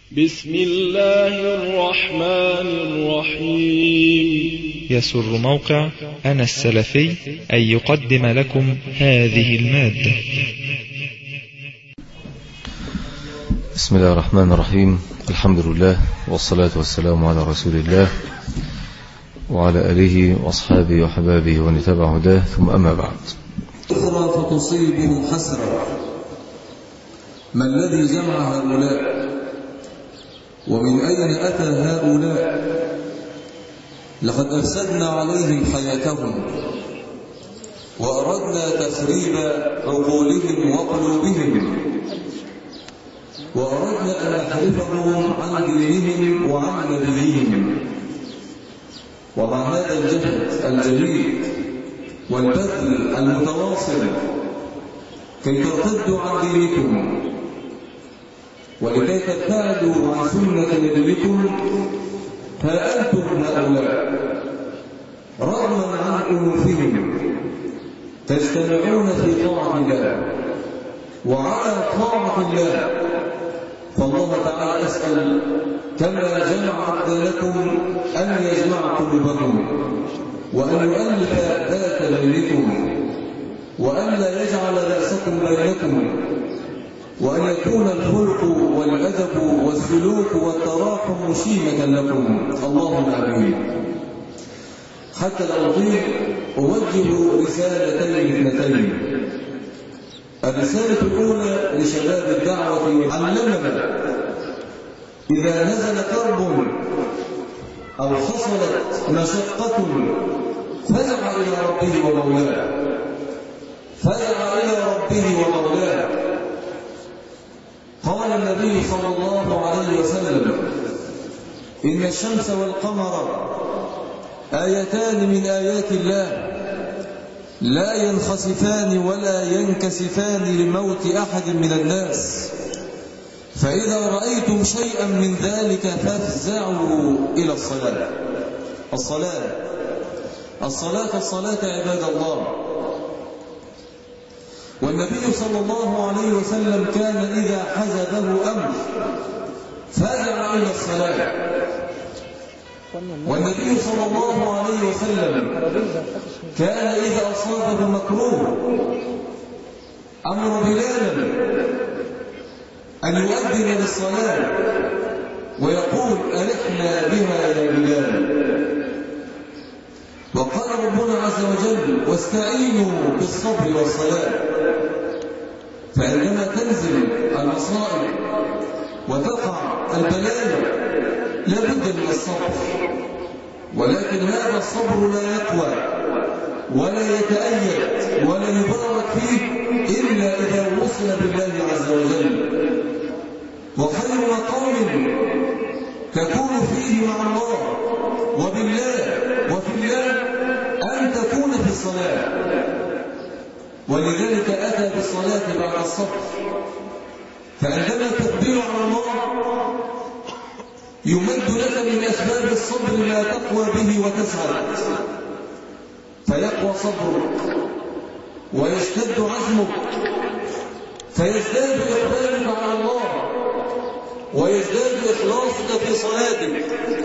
بسم الله الرحمن الرحيم. يسر موقع أنا السلفي أن يقدم لكم هذه المادة. بسم الله الرحمن الرحيم. الحمد لله والصلاة والسلام على رسول الله وعلى آله وأصحابه وحبابه ومن تبع هداه، ثم أما بعد. أخرى فتصيبه حسرة. ما الذي جمع هؤلاء؟ ومن أين أتى هؤلاء؟ لقد أفسدنا عليهم حياتهم وأردنا تخريب عقولهم وقلوبهم، وأردنا أن نحرفهم عن دينهم وعن نبيهم. ومع هذا الجهد الجليل والبذل المتواصل كي ترتدوا عن دينكم ولكي تبتعدوا عن سنة نبيكم، ها أنتم هؤلاء رغما عن أنوفهم تجتمعون في طاعة الله وعلى طاعة الله. فالله تعالى أسأل كما جمع لكم أن يجمع قلوبكم وأن يؤلف ذات بينكم وأن لا يجعل بأسكم بينكم، وأن يكون الخلق والأدب والسلوك والتراحم شيمة لكم. اللهم آمين. حتى لا أطيل أوجه رسالتين اثنتين. الرسالة الأولى لشباب الدعوة علمنا إذا نزل كرب أو حصلت مشقة فزع إلى ربه ومولاه، فزع إلى ربه ومولاه. قال النبي صلى الله عليه وسلم: إن الشمس والقمر آيتان من آيات الله لا ينخسفان ولا ينكسفان لموت أحد من الناس، فإذا رأيتم شيئا من ذلك فافزعوا إلى الصلاة. الصلاة عباد الله. والنبي صلى الله عليه وسلم كان إذا حزبه أمر فزع إلى الصلاة. والنبي صلى الله عليه وسلم كان إذا أصابه مكروه أمر بلالا أن يؤذن للصلاة ويقول: ألحنا بها يا بلال. وقال ربنا عز وجل: واستعينوا بالصبر والصلاة. فعندما تنزل المصائب وتقع البلايا لا بد من الصبر، ولكن هذا الصبر لا يقوى ولا يتأيد ولا يبارك فيه إلا إذا وصل بالله عز وجل. وخير مقام تكون فيه مع الله وبالله وفي الله أن تكون في الصلاة، ولذلك أتى بالصلاة بعد الصبر. فعندما تقبل على الله يمد لك من أسباب الصبر ما تقوى به وتسعد، فيقوى صبرك ويشتد عزمك فيزداد إقبالك على الله ويزداد إخلاصك في صلاتك.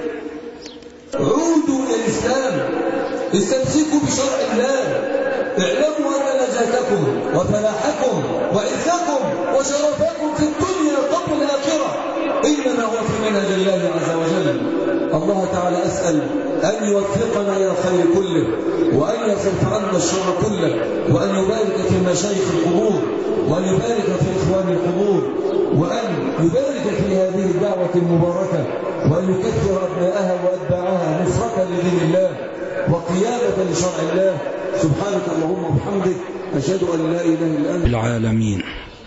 عودوا إلى الإسلام، استمسكوا بشرع الله، اعلموا أن نجاتكم وفلاحكم وعزكم وشرفكم في الدنيا قبل الآخرة إنما هو في منهج الله عز وجل. الله تعالى أسأل أن يوفقنا إلى الخير كله، وأن يصرف عنا الشر كله، وأن يبارك في مشايخ القبور، وأن يبارك في إخوان القبور، وأن يبارك في هذه الدعوة المباركة، وأن يكثر أبناءها وأتباعها نصرة لدين الله وقيامة لشرع الله. سبحانك اللهم وبحمدك، أشهد أن لا إله إلا أنت العالمين.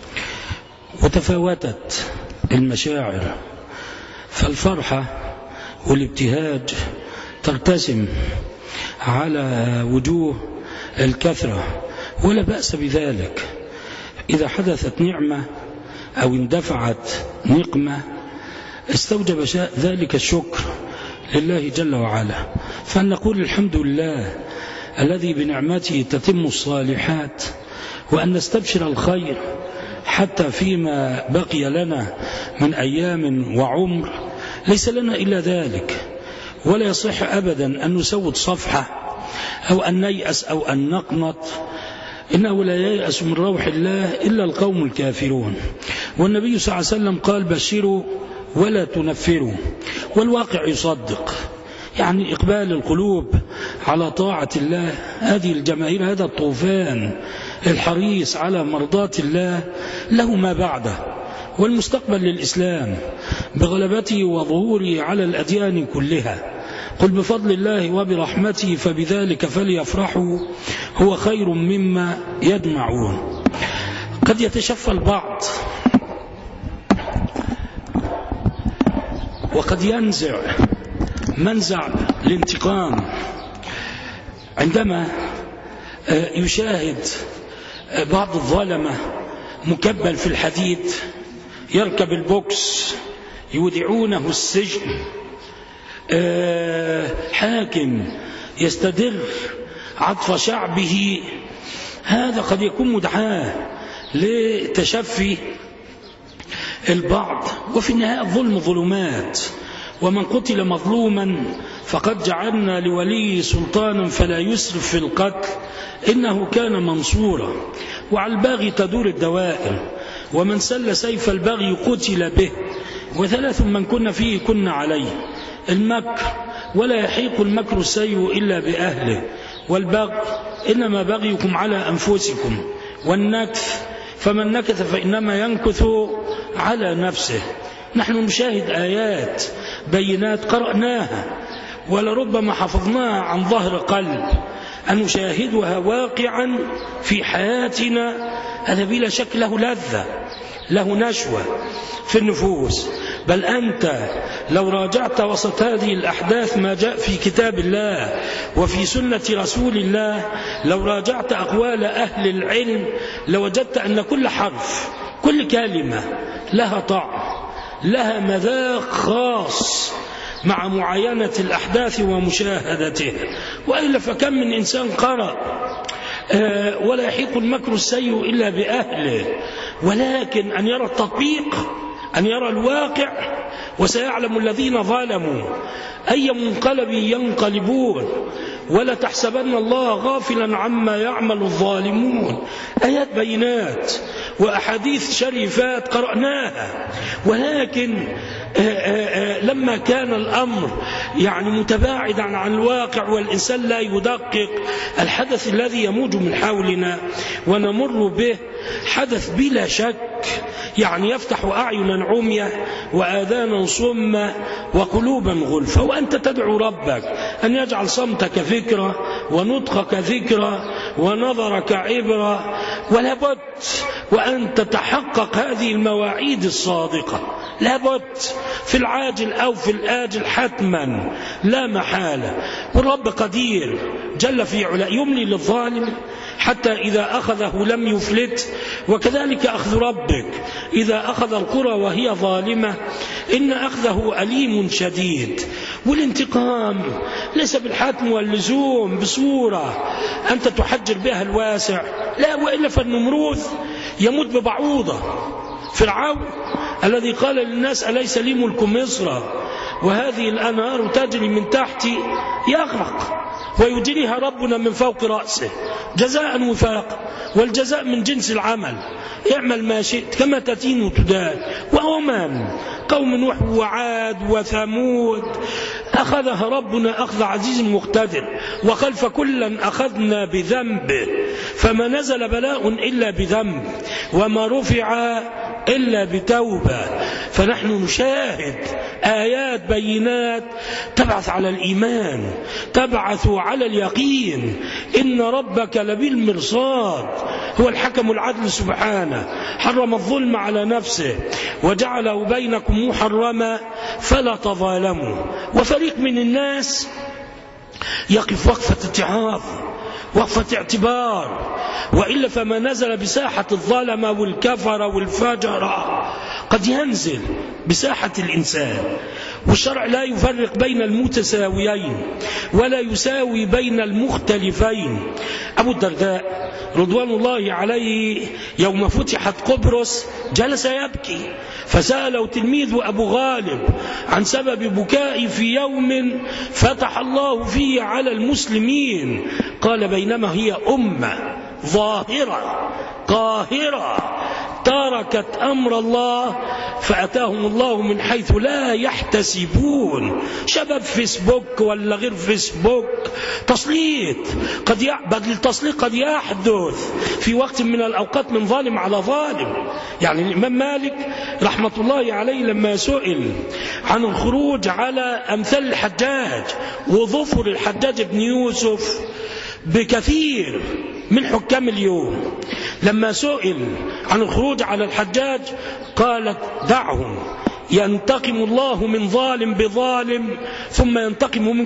وتفاوتت المشاعر، فالفرحة والابتهاج ترتسم على وجوه الكثرة ولا بأس بذلك. إذا حدثت نعمة أو اندفعت نقمة استوجب ذلك الشكر لله جل وعلا، فأن نقول الحمد لله الذي بنعمته تتم الصالحات، وأن نستبشر الخير حتى فيما بقي لنا من أيام وعمر ليس لنا إلا ذلك، ولا يصح أبدا أن نسود صفحة أو أن نيأس أو أن نقنط. إنه لا ييأس من روح الله إلا القوم الكافرون. والنبي صلى الله عليه وسلم قال بشروا ولا تنفروا، والواقع يصدق. يعني إقبال القلوب على طاعة الله، هذه الجماهير، هذا الطوفان الحريص على مرضاة الله له ما بعده، والمستقبل للإسلام بغلبته وظهوره على الأديان كلها. قل بفضل الله وبرحمته فبذلك فليفرحوا هو خير مما يجمعون. قد يتشفى البعض وقد ينزع منزع الانتقام عندما يشاهد بعض الظالمة مكبل في الحديد يركب البوكس يودعونه السجن، حاكم يستدر عطف شعبه. هذا قد يكون مدعاة لتشفي البعض. وفي النهاية الظلم ظلمات، ومن قتل مظلوما فقد جعلنا لولي سلطانا فلا يسرف في القتل إنه كان منصورا. وعلى الباغي تدور الدوائر، ومن سل سيف البغي قتل به. وثلاث من كنا فيه كنا عليه: المكر، ولا يحيق المكر السيء إلا بأهله، والبغي إنما بغيكم على أنفسكم، والنكث فمن نكث فإنما ينكث على نفسه. نحن نشاهد آيات بينات قرأناها ولربما حفظناها عن ظهر قلب، أن نشاهدها واقعا في حياتنا. هذا بلا شك له لذة، له نشوة في النفوس. بل أنت لو راجعت وسط هذه الأحداث ما جاء في كتاب الله وفي سنة رسول الله، لو راجعت أقوال أهل العلم لوجدت أن كل حرف، كل كلمة لها طعم، لها مذاق خاص مع معاينة الأحداث ومشاهدتها. وإلا فكم من إنسان قرأ ولا يحيق المكر السيء إلا بأهله، ولكن أن يرى التطبيق، أن يرى الواقع، وسيعلم الذين ظلموا أي منقلب ينقلبون. ولا تحسبن الله غافلا عما يعمل الظالمون. آيات بينات وأحاديث شريفات قرأناها، ولكن لما كان الأمر يعني متباعدا عن الواقع والإنسان لا يدقق الحدث الذي يموج من حولنا ونمر به، حدث بلا شك يعني يفتح أعينا عمية وآذانا صم وقلوبا غلفة. وأنت تدعو ربك أن يجعل صمتك فكرة ونطقك ذكرى ونظرك عبرة، ولابد وأن تتحقق هذه المواعيد الصادقة، لابد في العاجل أو في الآجل حتما لا محالة. والرب قدير جل في علا يملي للظالم حتى إذا أخذه لم يفلت، وكذلك أخذ ربك إذا أخذ القرى وهي ظالمة إن أخذه أليم شديد. والانتقام ليس بالحتم واللزوم بصورة أنت تحجر بها الواسع، لا، وإلا فالنمروذ يموت ببعوضة. فرعون الذي قال للناس أليس لي ملك مصر وهذه الأنهار تجري من تحتي، يغرق ويجريها ربنا من فوق رأسه جزاء وفاق، والجزاء من جنس العمل، اعمل ما شئت كما تدين وتدان. وأمم قوم نوح وعاد وثمود أخذها ربنا أخذ عزيز مقتدر، وخلف كلا أخذنا بذنبه، فما نزل بلاء إلا بذنب وما رفع إلا بتوبة. فنحن نشاهد آيات بينات تبعث على الإيمان، تبعث على اليقين. إن ربك لبالمرصاد، هو الحكم العدل سبحانه، حرم الظلم على نفسه وجعله بينكم محرما فلا تظالموا. وفريق من الناس يقف وقفة اتعاظ، وقفة اعتبار، وإلا فما نزل بساحة الظلمة والكفر والفجر قد ينزل بساحة الإنسان. والشرع لا يفرق بين المتساويين ولا يساوي بين المختلفين. أبو الدرداء رضوان الله عليه يوم فتحت قبرص جلس يبكي، فسأله تلميذ أبو غالب عن سبب بكائي في يوم فتح الله فيه على المسلمين. قال: بينما هي أمة ظاهرة قاهرة تركت أمر الله فأتاهم الله من حيث لا يحتسبون. شباب فيسبوك ولا غير فيسبوك، تسليط بل التسليط قد يحدث في وقت من الأوقات من ظالم على ظالم. يعني الإمام مالك رحمة الله عليه لما سئل عن الخروج على أمثال الحجاج وظفر الحجاج بن يوسف بكثير من حكام اليوم، لما سئل عن الخروج على الحجاج قالت: دعهم ينتقم الله من ظالم بظالم ثم ينتقم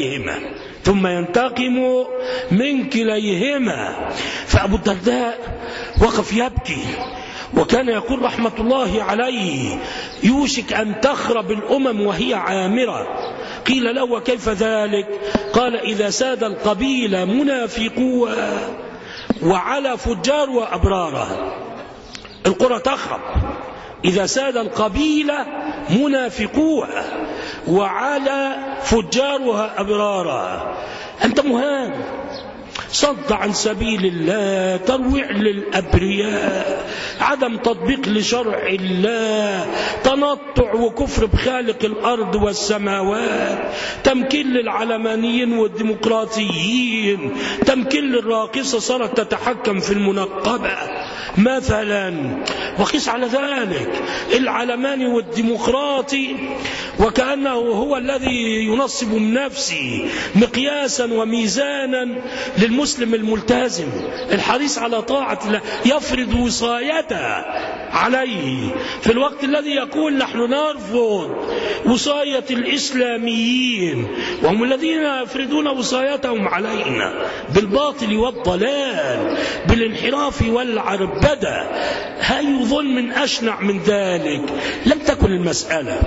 من كليهما. فأبو الدرداء وقف يبكي، وكان يقول رحمة الله عليه: يوشك أن تخرب الأمم وهي عامرة. قيل له: وكيف ذلك؟ قال: إذا ساد القبيلة منافقوها وعلى فجار وأبرارها. القرى تخرب إذا ساد القبيلة منافقوها وعلى فجارها أبرارها. أنت مهان، صد عن سبيل الله، ترويع للأبرياء، عدم تطبيق لشرع الله، تنطع وكفر بخالق الأرض والسماوات، تمكين للعلمانيين والديمقراطيين، تمكين للراقصة صارت تتحكم في المنقبة مثلا. وقيس على ذلك العلماني والديمقراطي وكأنه هو الذي ينصب من نفسه مقياسا وميزانا للمسلم الملتزم الحريص على طاعة الله، يفرض وصايته عليه في الوقت الذي يقول: نحن نرفض وصاية الإسلاميين وهم الذين يفرضون وصايتهم علينا بالباطل والضلال بالانحراف والعربدة. هاي ظلم أشنع من ذلك. لم تكن المسألة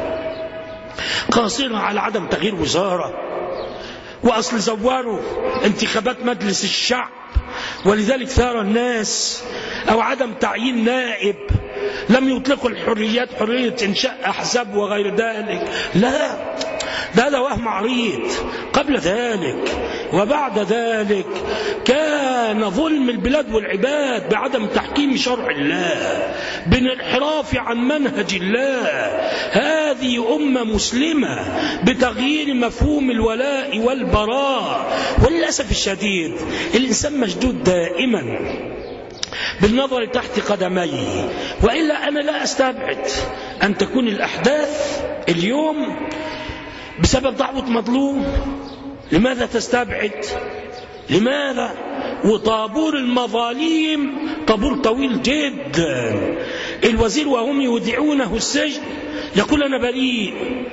قاصرة على عدم تغيير وزارة، وأصل زوروا انتخابات مجلس الشعب ولذلك ثار الناس، أو عدم تعيين نائب، لم يطلقوا الحريات، حرية إنشاء أحزاب وغير ذلك. لا، هذا وهم عريض. قبل ذلك وبعد ذلك كان ظلم البلاد والعباد بعدم تحكيم شرع الله، بالانحراف عن منهج الله. هذه أمة مسلمة بتغيير مفهوم الولاء والبراء. وللأسف الشديد الإنسان مشدود دائما بالنظر تحت قدميه. وإلا أنا لا أستبعد أن تكون الأحداث اليوم بسبب دعوة مظلوم. لماذا تستبعد؟ لماذا؟ وطابور المظاليم طابور طويل جدا. الوزير وهم يودعونه السجن يقول: أنا بريء.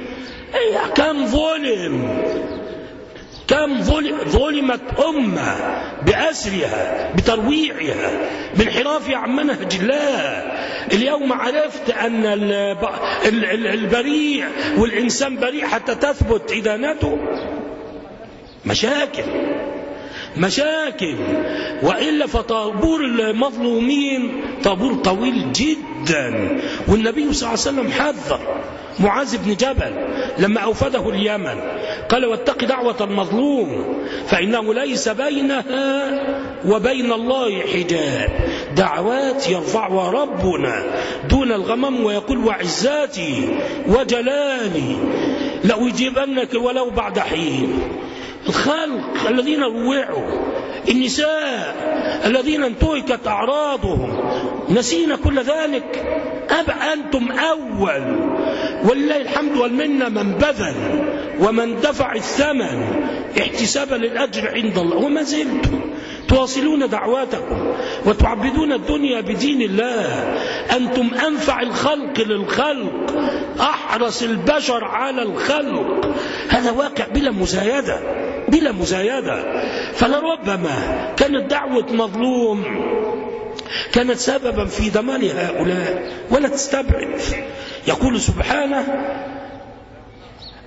كم ظلمت أمة بأسرها بترويعها بانحرافها عن منهج الله. اليوم عرفت أن البريء والإنسان بريء حتى تثبت إدانته. مشاكل. وإلا فطابور المظلومين طابور طويل جدا. والنبي صلى الله عليه وسلم حذر معاذ بن جبل لما أوفده اليمن قال: واتق دعوة المظلوم فإنه ليس بينها وبين الله حجاب. دعوات يرفعها ربنا دون الغمم ويقول: وعزاتي وجلالي لأجيبنك ولو بعد حين. الخلق الذين روعوا، النساء الذين انتهكت أعراضهم، نسينا كل ذلك؟ أنتم أول، ولله الحمد والمنة، من بذل ومن دفع الثمن احتسابا للأجر عند الله، وما زلتم تواصلون دعواتكم وتعبدون الدنيا بدين الله. أنتم أنفع الخلق للخلق، أحرص البشر على الخلق. هذا واقع بلا مزايدة. فلربما كانت دعوة مظلوم كانت سببا في دمار هؤلاء. ولا تستبعد. يقول سبحانه: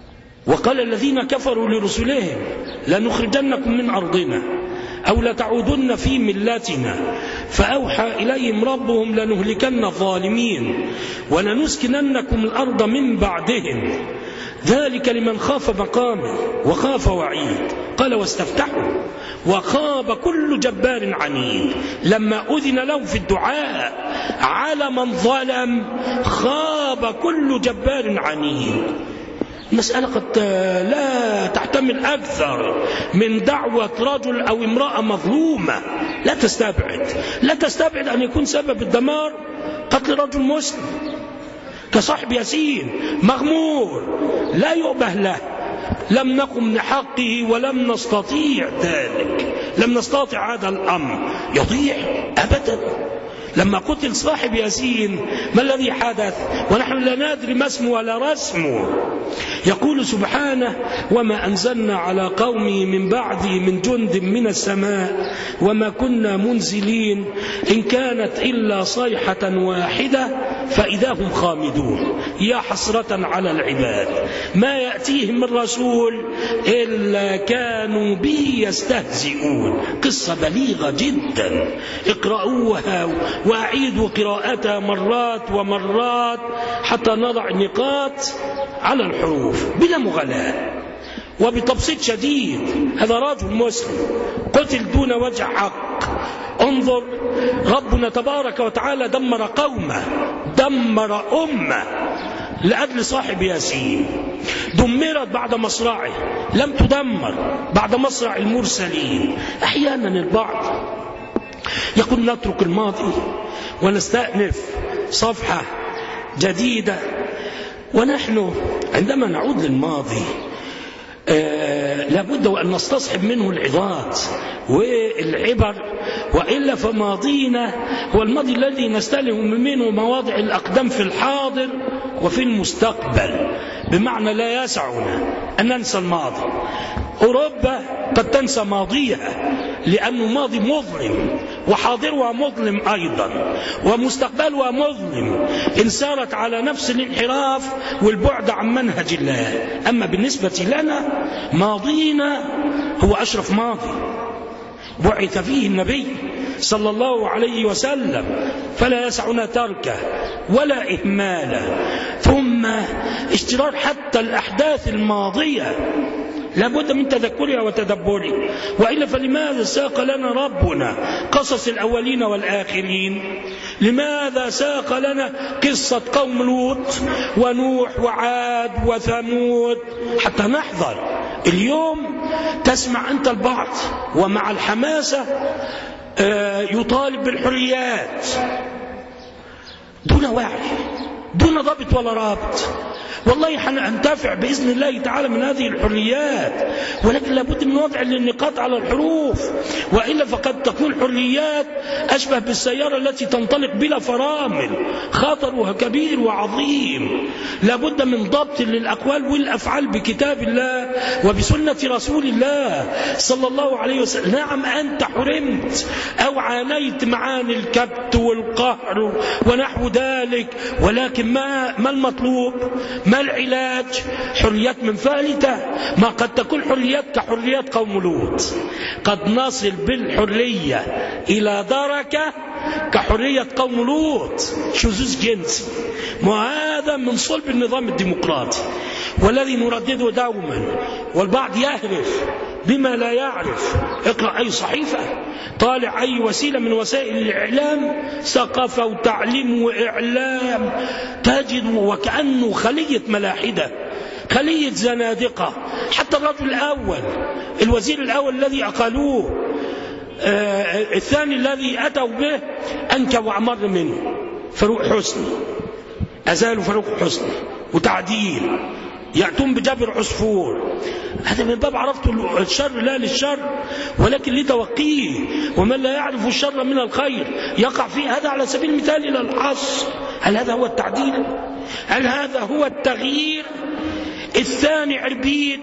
وقال الذين كفروا لرسلهم لنخرجنكم من أرضنا أو لتعودن في ملتنا فأوحى إليهم ربهم لنهلكن الظالمين ولنسكننكم الأرض من بعدهم ذلك لمن خاف مقامي وخاف وعيد. قال واستفتحوا وخاب كل جبار عنيد. لما أذن له في الدعاء على من ظلم خاب كل جبار عنيد. المسألة قد لا تحتمل أكثر من دعوة رجل أو امرأة مظلومة. لا تستبعد أن يكون سبب الدمار قتل رجل مسلم كصاحب ياسين مغمور لا يؤبه له. لم نقم لحقه ولم نستطيع ذلك، لم نستطيع هذا الأمر يضيع أبدا. لما قتل صاحب ياسين ما الذي حدث ونحن لا ندري ما اسمه ولا رسمه؟ يقول سبحانه وما أنزلنا على قومه من بعده من جند من السماء وما كنا منزلين إن كانت إلا صيحة واحدة فإذا هم خامدون. يا حسرة على العباد ما يأتيهم من رسول إلا كانوا به يستهزئون. قصة بليغة جدا، اقرأوها وأعيدوا قراءتها مرات ومرات حتى نضع النقاط على الحروف بلا مغالاة وبتبسيط شديد. هذا رجل مسلم قتل دون وجه حق. انظر ربنا تبارك وتعالى دمر قومه، دمر أمة لأجل صاحب ياسين. دمرت بعد مصرعه، لم تدمر بعد مصرع المرسلين. أحيانا البعض يقول نترك الماضي ونستأنف صفحة جديدة، ونحن عندما نعود للماضي لابد وأن نستصحب منه العظات والعبر، وإلا فماضينا هو الماضي الذي نستلهم منه مواضع الأقدام في الحاضر وفي المستقبل، بمعنى لا يسعنا أن ننسى الماضي. أوروبا قد تنسى ماضيها لأنه ماضي مظلم وحاضرها مظلم أيضا ومستقبلها مظلم إن سارت على نفس الانحراف والبعد عن منهج الله. أما بالنسبة لنا ماضينا هو أشرف ماضي بعث فيه النبي صلى الله عليه وسلم، فلا يسعنا تركه ولا إهماله. ثم اشترار حتى الأحداث الماضية لابد من تذكرها وتدبرها، وإلا فلماذا ساق لنا ربنا قصص الأولين والآخرين؟ لماذا ساق لنا قصة قوم لوط ونوح وعاد وثمود حتى نحذر؟ اليوم تسمع أنت البعض ومع الحماسة يطالب بالحريات دون وعي دون ضبط ولا رابط. والله حننتفع بإذن الله تعالى من هذه الحريات، ولكن لابد من وضع النقاط على الحروف، وإلا فقد تكون حريات أشبه بالسيارة التي تنطلق بلا فرامل، خطرها كبير وعظيم. لابد من ضبط للأقوال والأفعال بكتاب الله وبسنة رسول الله صلى الله عليه وسلم. نعم أنت حرمت أو عانيت معاني الكبت والقهر ونحو ذلك، ولكن ما المطلوب؟ ما العلاج؟ حريات منفلتة. ما قد تكون حريات كحريات قوم لوط، قد نصل بالحرية إلى درجة كحرية قوم لوط، شذوذ جنسي. وهذا من صلب النظام الديمقراطي والذي نردده دوما، والبعض يهرف بما لا يعرف. اقرأ أي صحيفة، طالع أي وسيلة من وسائل الإعلام، ثقافة وتعليم وإعلام، تجد وكأنه خلية ملاحدة، خلية زنادقة. حتى الرجل الأول، الوزير الأول الذي أقالوه، الثاني الذي أتوا به أنكى وأمر منه فاروق حسني، أزالوا فاروق حسني وتعديل، يأتون بجبر عصفور. هذا من باب عرفت الشر لا للشر ولكن لتوقيه، ومن لا يعرف الشر من الخير يقع فيه. هذا على سبيل المثال إلى الحصر. هل هذا هو التعديل؟ هل هذا هو التغيير؟ الثاني عربيد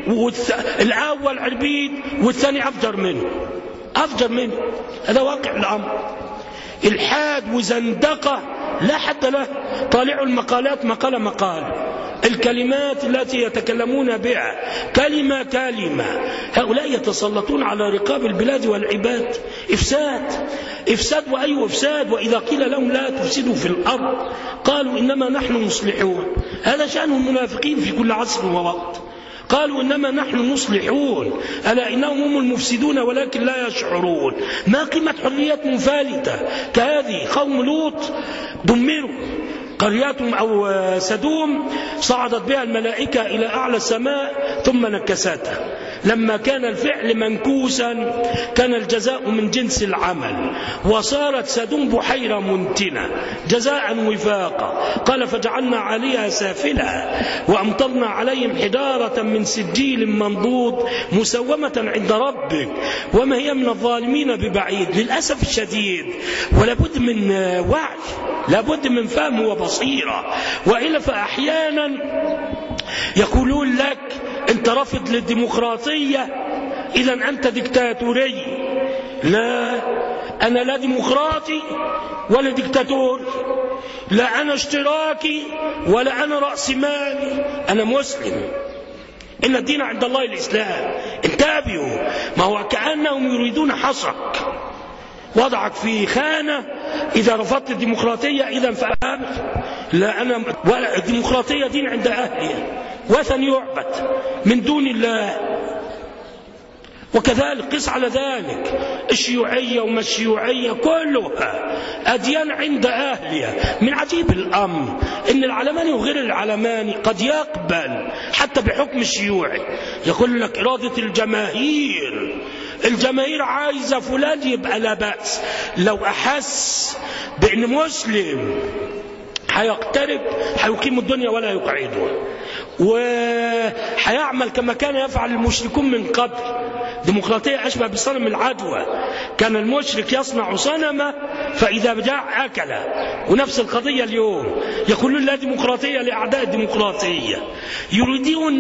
الأول عربيد والثاني أفجر منه. هذا واقع الأمر. الحاد وزندقة لا حد له. طالعوا المقالات مقالة الكلمات التي يتكلمون بها كلمة كلمة. هؤلاء يتسلطون على رقاب البلاد والعباد. إفساد وأي إفساد. وإذا قيل لهم لا تفسدوا في الأرض قالوا إنما نحن مصلحون. هذا شأن المنافقين في كل عصر ووقت. قالوا إنما نحن مصلحون ألا إنهم هم المفسدون ولكن لا يشعرون. ما قيمة حرية منفلتة كهذه؟ قوم لوط دمروا قرياتهم أو سدوم صعدت بها الملائكة إلى أعلى السماء ثم نكستها. لما كان الفعل منكوسا كان الجزاء من جنس العمل، وصارت سدوم بحيرة منتنة جزاء وفاقا. قال فجعلنا عليها سافلها وأمطرنا عليهم حجارة من سجيل منضود مسومة عند ربك وما هي من الظالمين ببعيد. للأسف الشديد ولابد من وعي، لابد من فهم وبصيرة، وإلا فأحيانا يقولون لك أنت رافض للديمقراطية إذا أنت ديكتاتوري. لا، أنا لا ديمقراطي ولا ديكتاتور، لا أنا اشتراكي ولا أنا رأسمالي، أنا مسلم. إن الدين عند الله الإسلام. انتبهوا، ما هو كأنهم يريدون حصرك، وضعك في خانة. إذا رفضت الديمقراطية إذا فأمر. لا، أنا ولا الديمقراطية دين عند أهلها، وثن يعبد من دون الله. وكذلك قس على ذلك الشيوعية وما الشيوعية كلها أديان عند أهلها. من عجيب الأمر إن العلماني وغير العلماني قد يقبل حتى بحكم الشيوعي. يقول لك إرادة الجماهير، الجماهير عايزة فلان يبقى لا بأس. لو أحس بأن مسلم هيقترب هيقيم الدنيا ولا يقعدها، وهيعمل كما كان يفعل المشركون من قبل. ديمقراطية أشبه بصنم العدوى. كان المشرك يصنع صنما فإذا جاء أكله. ونفس القضية اليوم، يقولون لا ديمقراطية لأعداء الديمقراطية، يريدون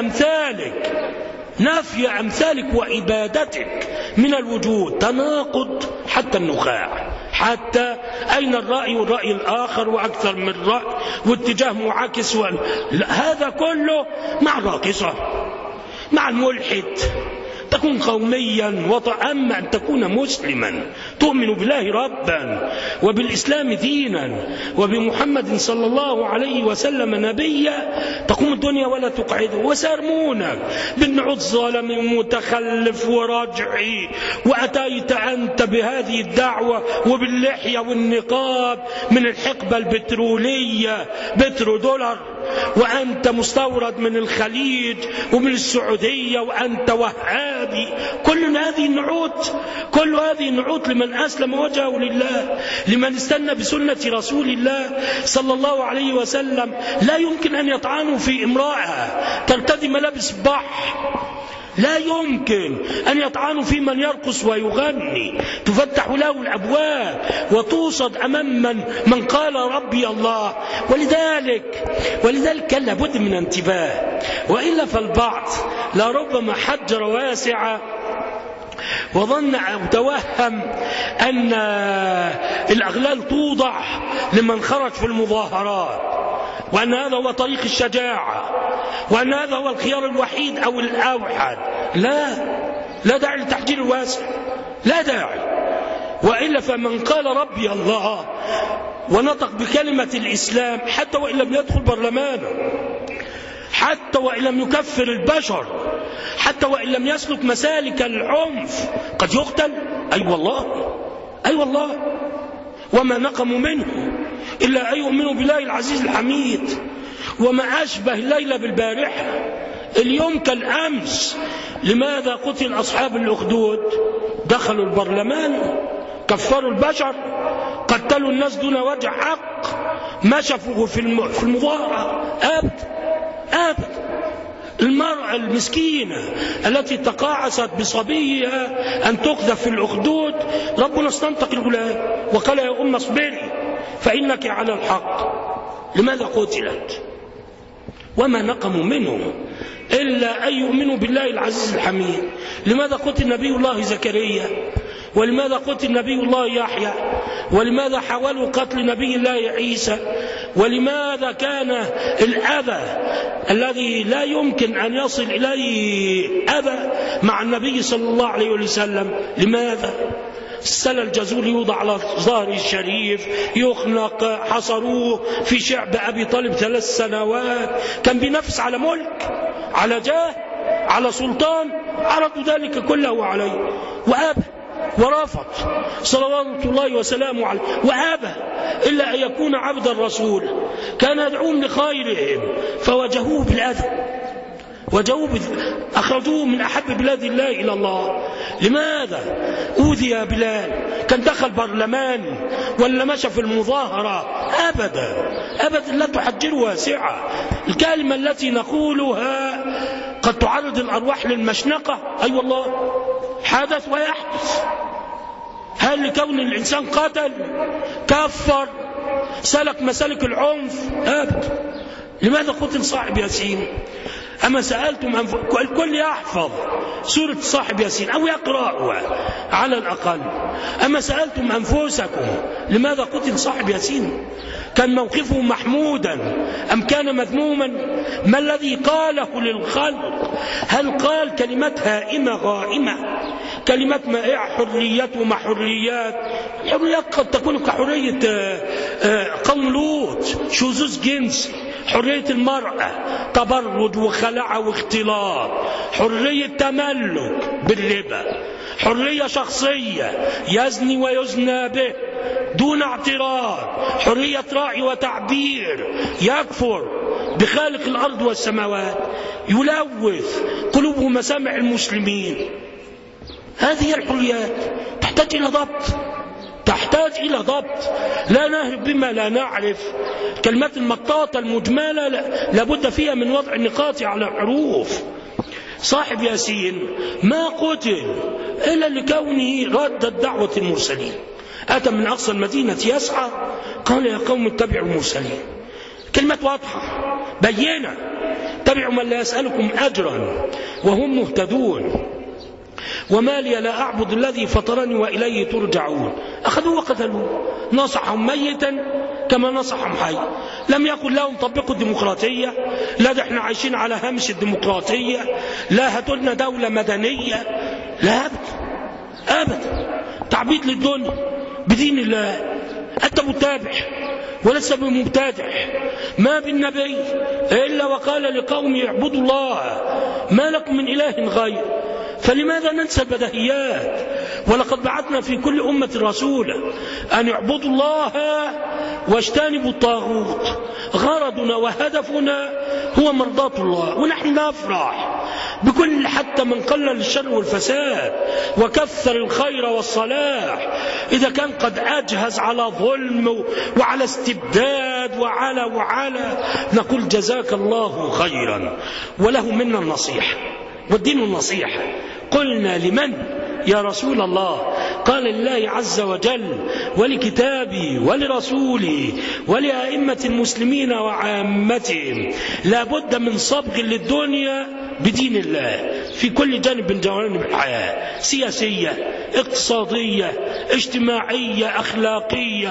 نفي أمثالك وإبادتك من الوجود. تناقض حتى النخاع، حتى أين الرأي والرأي الآخر وأكثر من رأي واتجاه معاكس هذا كله مع الراقصة مع الملحد. تكون قوميا أما أن تكون مسلما تؤمن بالله ربا وبالإسلام دينا وبمحمد صلى الله عليه وسلم نبيا تقوم الدنيا ولا تقعده. وسيرمونك بالنعوت ظالم متخلف ورجعي، وأتيت أنت بهذه الدعوة وباللحية والنقاب من الحقبة البترولية $1 وأنت مستورد من الخليج ومن السعودية وأنت وهابي. كل هذه النعوت لمن أسلم وجهه لله، لمن استنى بسنة رسول الله صلى الله عليه وسلم. لا يمكن أن يطعنوا في امرأة ترتدي ملابس لا يمكن أن يطعنوا في من يرقص ويغني. تفتح له الأبواب وتوصد أمام من قال ربي الله. ولذلك كان لابد من انتباه، وإلا فالبعض لربما حجر واسعة وظن أو توهم أن الأغلال توضع لمن خرج في المظاهرات، وأن هذا هو طريق الشجاعة، وأن هذا هو الخيار الوحيد أو الأوحد. لا داعي للتحجير الواسع، لا داعي. وإلا فمن قال ربي الله ونطق بكلمة الإسلام حتى وإن لم يدخل برلمانه، حتى وإن لم يكفر البشر، حتى وإن لم يسلك مسالك العنف، قد يقتل. أي والله. وما نقموا منه إلا أن يؤمنوا بالله العزيز الحميد. وما أشبه الليلة بالبارحة، اليوم كالأمس. لماذا قتل أصحاب الأخدود؟ دخلوا البرلمان، كفروا البشر، قتلوا الناس دون وجه حق، ما شافوه في المظاهرة أبدا. المرأة المسكينة التي تقاعست بصبيها أن تقذف في الأخدود، ربنا استنطق الغلام وقال يا أم اصبري فإنك على الحق. لماذا قتلت؟ وما نقموا منهم إلا أن يؤمنوا بالله العزيز الحميد. لماذا قتل نبي الله زكريا؟ ولماذا قتل نبي الله يحيى؟ ولماذا حاولوا قتل نبي الله عيسى؟ ولماذا كان الأذى الذي لا يمكن أن يصل إليه أذى مع النبي صلى الله عليه وسلم؟ لماذا؟ السلة الجزور يوضع على ظهره الشريف، يخنق، حصروه في شعب أبي طالب 3 سنوات، كان بينافس على ملك، على جاه، على سلطان، عرضوا ذلك كله عليه وأبى ورافض صلوات الله وسلامه عليه، وأبى إلا أن يكون عبد الرسول. كان يدعوهم لخيرهم فواجهوه بالأذى، أخرجوه من أحب بلاد الله إلى الله. لماذا أوذي يا بلال؟ كان دخل برلمان ولا مشى في المظاهرة؟ أبدا لا تحجر واسعة. الكلمة التي نقولها قد تعرض الأرواح للمشنقة. أي والله حدث ويحدث. هل لكون الإنسان قتل، كفر، سلك مسالك العنف؟ أبدا. لماذا قتل صاحب ياسين؟ أما سألتم الكل يحفظ سورة صاحب ياسين أو يقرأها على الأقل. أما سألتم أنفسكم لماذا قتل صاحب ياسين؟ كان موقفه محمودا أم كان مذموما؟ ما الذي قاله للخلق؟ هل قال كلمات هائمة غائمة، كلمات مائعة، حريات وما حريات؟ الحريات قد تكون كحرية قوم لوط، شذوذ جنسي، حرية المرأة، تبرج وخلع واختلاط، حرية تملك بالربا، حرية شخصية يزني ويزنى به دون اعتراض، حرية رأي وتعبير، يكفر بخالق الأرض والسماوات، يلوث قلوب مسامع المسلمين. هذه الحريات تحتاج إلى ضبط، لا نهرب بما لا نعرف. كلمات المطاطة المجملة لابد فيها من وضع النقاط على الحروف. صاحب ياسين ما قتل إلا لكونه رد دعوة المرسلين. أتى من أقصى المدينة يسعى، قال يا قوم اتبعوا المرسلين. كلمة واضحة بينة، اتبعوا من لا يسألكم أجرا وهم مهتدون، وما لي لا أعبد الذي فطرني وإليه ترجعون. أخذوا وقتلوا، نصحهم ميتا كما نصحهم حي. لم يقل لهم طبقوا الديمقراطية، لا ده احنا عايشين على هامش الديمقراطية، لا هاتوا لنا دولة مدنية، لا أبدا. تعبيد للدنيا بدين الله. أنت متابع وليس بمبتدع. ما بالنبي إلا وقال لقوم يعبدوا الله ما لكم من إله غير. فلماذا ننسى البديهيات؟ ولقد بعثنا في كل أمة رسولا أن يعبدوا الله واجتنبوا الطاغوت. غرضنا وهدفنا هو مرضاة الله، ونحن نفرح بكل حتى من قلل الشر والفساد وكثر الخير والصلاح. إذا كان قد أجهز على ظلم وعلى استبداد وعلى نقول جزاك الله خيرا، وله منا النصيحة والدين النصيحة. قلنا لمن يا رسول الله؟ قال لله عز وجل ولكتابه ولرسوله ولأئمة المسلمين وعامتهم. لا بد من صبغ للدنيا بدين الله في كل جانب من جوانب الحياة، سياسية، اقتصادية، اجتماعية، أخلاقية،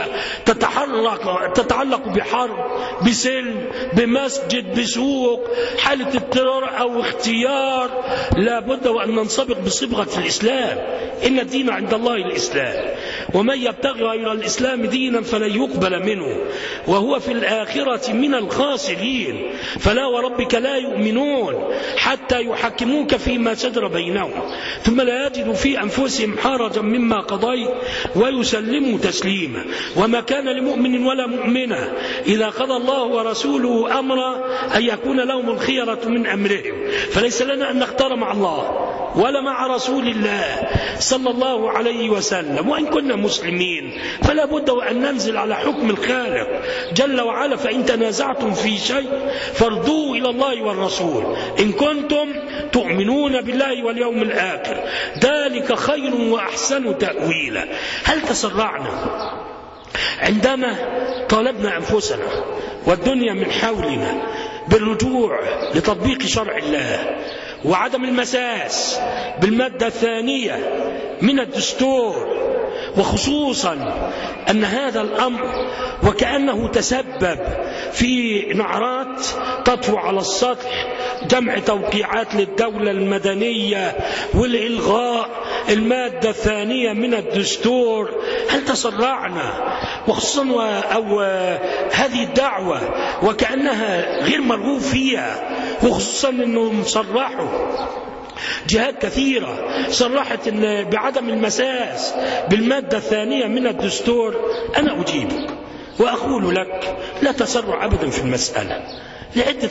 تتعلق بحرب، بسلم، بمسجد، بسوق، حالة اضطرار أو اختيار. لا بد وأن ننصبغ بصبغة الإسلام. إن الدين عند الله الإسلام، ومن يبتغي غير الإسلام دينا فلن يقبل منه وهو في الآخرة من الخاسرين. فلا وربك لا يؤمنون حتى يحكموك فيما شجر بينهم ثم لا يجدوا في أنفسهم حرجا مما قضيت ويسلموا تسليما. وما كان لمؤمن ولا مؤمنة إذا قضى الله ورسوله أمرا أن يكون لهم الخيرة من أمرهم. فليس لنا أن نختار مع الله ولا مع رسول الله صلى الله عليه وسلم. وإن كنا مسلمين فلا بد وأن ننزل على حكم الخالق جل وعلا. فإن تنازعتم في شيء فاردوه إلى الله والرسول إن كنتم تؤمنون بالله واليوم الآخر، ذلك خير وأحسن تأويلا. هل تسرعنا عندما طالبنا أنفسنا والدنيا من حولنا بالرجوع لتطبيق شرع الله وعدم المساس بالمادة الثانية من الدستور وخصوصا أن هذا الأمر وكأنه تسبب في نعرات تطفو على السطح، جمع توقيعات للدولة المدنية والإلغاء المادة الثانية من الدستور. هل تسرعنا؟ وخصوصا أو هذه الدعوة وكأنها غير مرغوب فيها، وخصوصا أنهم صرحوا جهات كثيرة صرحت إن بعدم المساس بالمادة الثانية من الدستور. أنا أجيبك وأقول لك لا تسرع أبدا في المسألة لعدة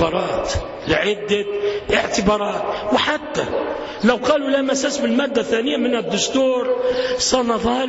اعتبارات، وحتى لو قالوا لا مساس بالمادة الثانية من الدستور سنظل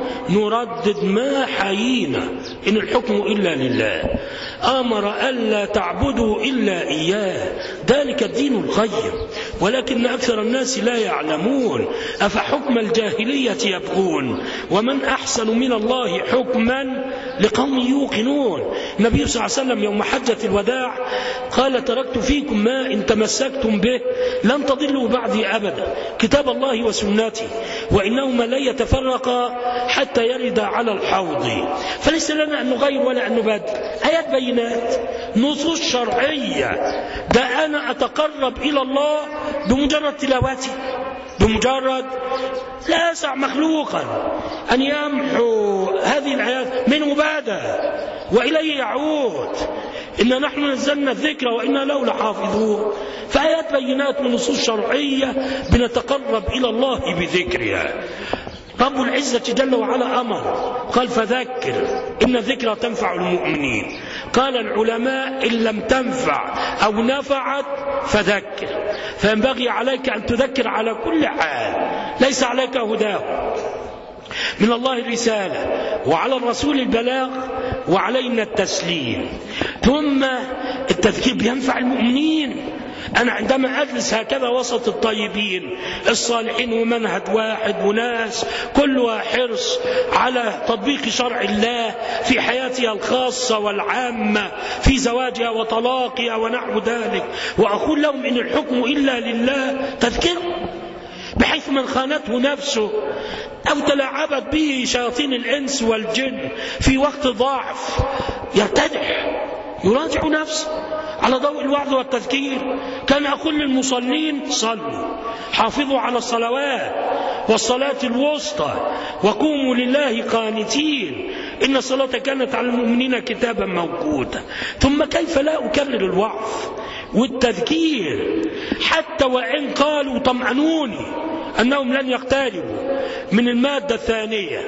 نردد ما حيينا إن الحكم إلا لله، أمر ألا تعبدوا إلا إياه، ذلك الدين القيم، ولكن أكثر الناس لا يعلمون. أفحكم الجاهلية يبغون ومن أحسن من الله حكما لقوم يوقنون. النبي صلى الله عليه وسلم يوم حجة الوداع قال تركت فيكم ما إن تمسكتم به لن تضلوا بعدي أبدا، كتاب الله وسنتي، وإنهما لن يتفرقا حتى يرد على الحوض. فليس لنا أن نغير ولا أن نبدل، آيات بينات، نصوص شرعية. ده أنا أتقرب إلى الله بمجرد تلاوتي، بمجرد لا يسع مخلوقا أن يمحو هذه الآيات من مبادئ وإليه يعود. إن نحن نزلنا الذكر وإنا له لحافظون. فآيات بينات من نصوص شرعية بنتقرب إلى الله بذكرها. رب العزة جل وعلا أمر قال فذكر إن الذكرى تنفع المؤمنين. قال العلماء إن لم تنفع أو نفعت فذكر، فينبغي عليك أن تذكر على كل حال، ليس عليك هداه، من الله الرسالة وعلى الرسول البلاغ وعلينا التسليم. ثم التذكير بينفع المؤمنين. أنا عندما أجلس هكذا وسط الطيبين الصالحين ومنهج واحد وناس كلها حرص على تطبيق شرع الله في حياتها الخاصة والعامة، في زواجها وطلاقها ونحو ذلك، وأقول لهم إن الحكم إلا لله، تذكروا بحيث من خانته نفسه أو تلاعبت به شياطين الإنس والجن في وقت ضعف يرتدح، يراجع نفسه على ضوء الوعظ والتذكير. كان أقول للمصلين صلوا، حافظوا على الصلوات والصلاة الوسطى، وقوموا لله قانتين، إن الصلاة كانت على المؤمنين كتابا موقوتا. ثم كيف لا أكرر الوعظ والتذكير حتى وإن قالوا طمأنوني أنهم لن يقتربوا من المادة الثانية؟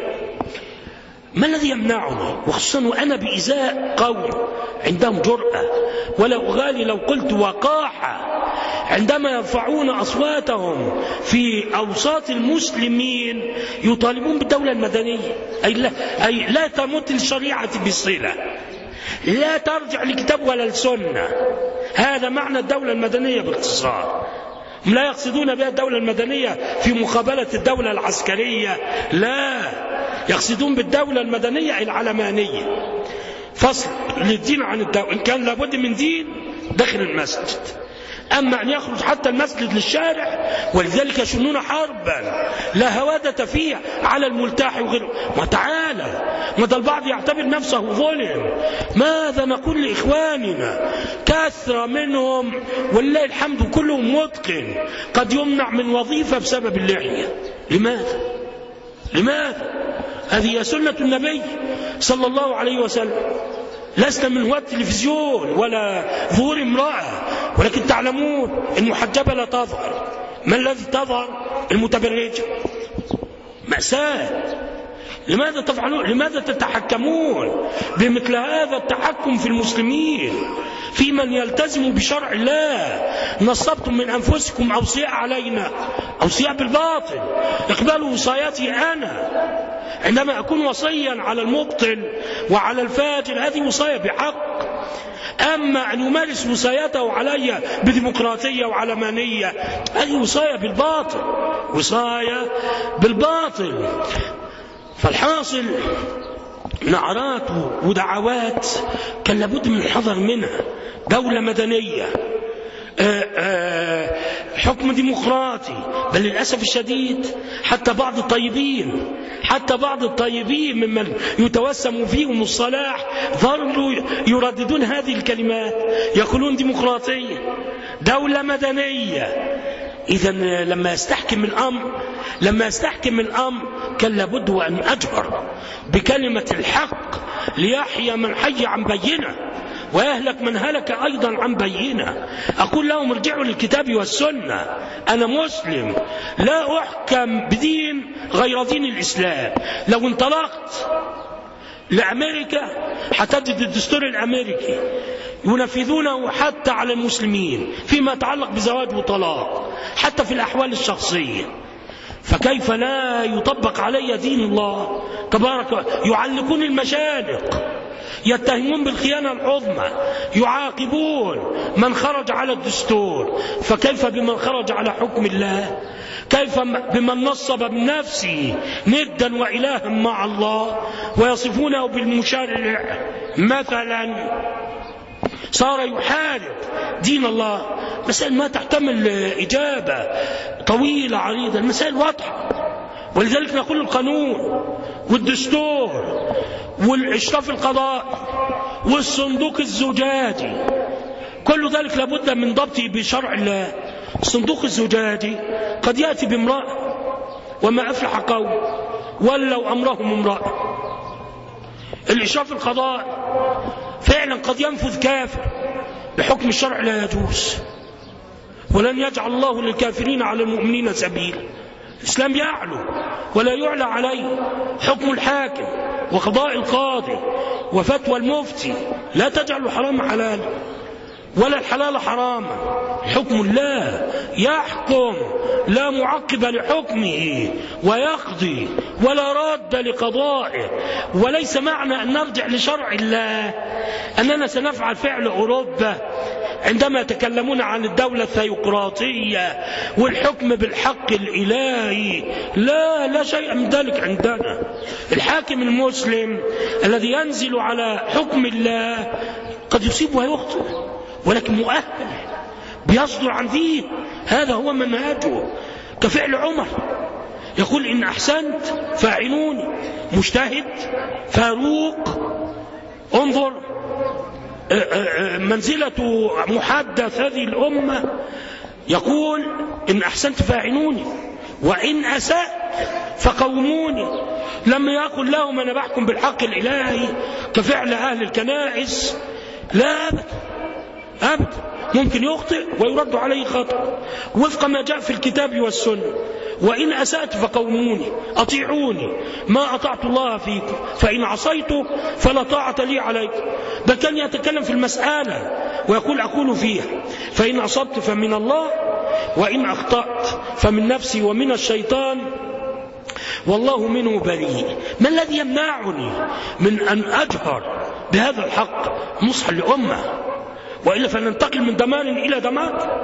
ما الذي يمنعني؟ وخصوصا وأنا بإزاء قوم عندهم جرأة، ولا أغالي لو قلت وقاحة، عندما يرفعون أصواتهم في أوساط المسلمين يطالبون بالدولة المدنية، أي لا تمت الشريعة بالصلة، لا ترجع لكتاب ولا السنة. هذا معنى الدولة المدنية باختصار. هم لا يقصدون بها الدولة المدنية في مقابلة الدولة العسكرية، لا، يقصدون بالدولة المدنية العلمانية، فصل للدين عن الدولة. إن كان لابد من دين داخل المسجد، أما أن يخرج حتى المسجد للشارع، ولذلك يشنون حربا لا هوادة فيها على الملتاح وغيره. وتعالى مدى البعض يعتبر نفسه ظلم. ماذا نقول لإخواننا؟ كثرة منهم والله الحمد كلهم متقن قد يمنع من وظيفة بسبب اللحية. لماذا؟ هذه سنة النبي صلى الله عليه وسلم. لسنا من هواة التلفزيون ولا ظهور امرأة، ولكن تعلمون المحجبة لا تظهر. ما الذي تظهر؟ المتبرجة. مأساة. لماذا تفعلون؟ لماذا تتحكمون بمثل هذا التحكم في المسلمين، في من يلتزم بشرع الله؟ نصبتم من أنفسكم أوصياء علينا، أوصياء بالباطل. اقبلوا وصاياتي أنا عندما أكون وصيا على المبطل وعلى الفاجر، هذه وصاية بحق. أما أن يمارس وصايته علي بديمقراطية وعلمانية، هذه وصاية بالباطل. فالحاصل نعرات ودعوات كان لابد من الحذر منها. دولة مدنية، حكم ديمقراطي، بل للأسف الشديد حتى بعض الطيبين ممن يتوسم فيهم الصلاح ظلوا يرددون هذه الكلمات، يقولون ديمقراطية، دولة مدنية. إذا لما يستحكم الأمر كان لابد أن أجهر بكلمة الحق ليحيى من حي عن بينة ويهلك من هلك أيضا عن بينة. أقول لهم ارجعوا للكتاب والسنة، أنا مسلم لا أحكم بدين غير دين الإسلام. لو انطلقت لأمريكا هتجد الدستور الأمريكي ينفذونه حتى على المسلمين فيما يتعلق بزواج وطلاق، حتى في الأحوال الشخصية. فكيف لا يطبق علي دين الله تبارك؟ يعلقون المشانق، يتهمون بالخيانة العظمى، يعاقبون من خرج على الدستور. فكيف بمن خرج على حكم الله؟ كيف بمن نصب بنفسه ندا وإلها مع الله ويصفونه بالمشرع مثلا، صار يحارب دين الله. مسائل ما تحتمل إجابة طويلة عريضة، المسائل واضحة. ولذلك نقول القانون والدستور والإشراف القضائي والصندوق الزجاجي كل ذلك لابد من ضبطه بشرع الله. الصندوق الزجاجي قد يأتي بامرأة وما أفلح قوم ولوا أمرهم امرأة. الإشراف القضائي فعلا قد ينفذ كافر بحكم الشرع لا يجوز، ولن يجعل الله للكافرين على المؤمنين سبيلا. الإسلام يعلو ولا يعلى عليه، حكم الحاكم وقضاء القاضي وفتوى المفتي لا تجعل الحرام حلالا ولا الحلال حراما. حكم الله يحكم لا معقب لحكمه ويقضي ولا راد لقضائه. وليس معنى أن نرجع لشرع الله أننا سنفعل فعل أوروبا عندما يتكلمون عن الدولة الثيوقراطية والحكم بالحق الإلهي. لا شيء من ذلك عندنا. الحاكم المسلم الذي ينزل على حكم الله قد يصيب ويخطئ، ولكن مؤهل بيصدر عن دين، هذا هو منهجه. كفعل عمر يقول إن أحسنت فاعلوني، مجتهد فاروق. انظر منزلة محدث هذه الأمة، يقول إن أحسنت فاعلوني وإن أسأت فقوموني. لما يقول لهم أنا بحكم بالحق الإلهي كفعل أهل الكنائس، لا أبدا، ممكن يخطئ ويرد عليه خطأ وفق ما جاء في الكتاب والسنة. وإن أسأت فقوموني، أطيعوني ما أطعت الله فيكم، فإن عصيت فلا طاعة لي عليكم. بل كان يتكلم في المسألة ويقول أقول فيها فإن أصبت فمن الله وإن أخطأت فمن نفسي ومن الشيطان والله منه بريء. ما الذي يمنعني من أن أجهر بهذا الحق نصحا لأمة؟ وإلا فننتقل من دمار إلى دمار.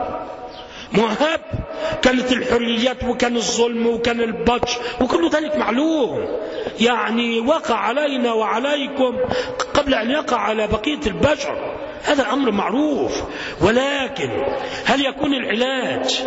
مهاب كانت الحريات وكان الظلم وكان البطش وكل ذلك معلوم، يعني وقع علينا وعليكم قبل أن يقع على بقية البشر، هذا أمر معروف. ولكن هل يكون العلاج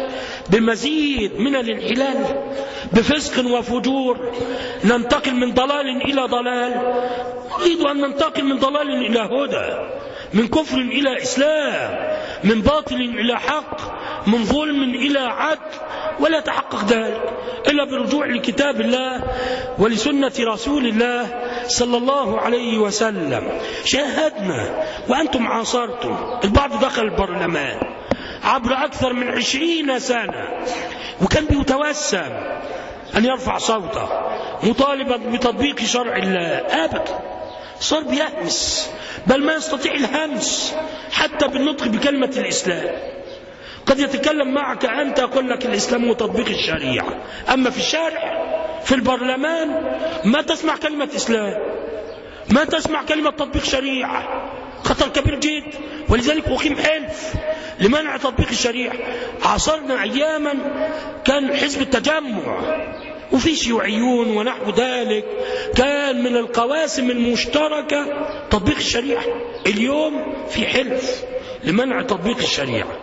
بمزيد من الانحلال بفسق وفجور؟ ننتقل من ضلال إلى ضلال. نريد أن ننتقل من ضلال إلى هدى، من كفر إلى إسلام، من باطل إلى حق، من ظلم إلى عدل. ولا يتحقق ذلك إلا بالرجوع لكتاب الله ولسنة رسول الله صلى الله عليه وسلم. شاهدنا وأنتم عاصرتم، البعض دخل البرلمان عبر أكثر من 20 سنة وكان بيتوسم أن يرفع صوته مطالبا بتطبيق شرع الله، أبدا صار بيهمس، بل ما يستطيع الهمس حتى بالنطق بكلمة الإسلام. قد يتكلم معك أنت يقول لك الإسلام وتطبيق الشريعة، أما في الشارع في البرلمان ما تسمع كلمة إسلام، ما تسمع كلمة تطبيق شريعة. خطر كبير جدا. ولذلك أقيم حلف لمنع تطبيق الشريعة. عاصرنا أياما كان حزب التجمع وفي شيوعيون ونحو ذلك، كان من القواسم المشتركة تطبيق الشريعة. اليوم في حلف لمنع تطبيق الشريعة.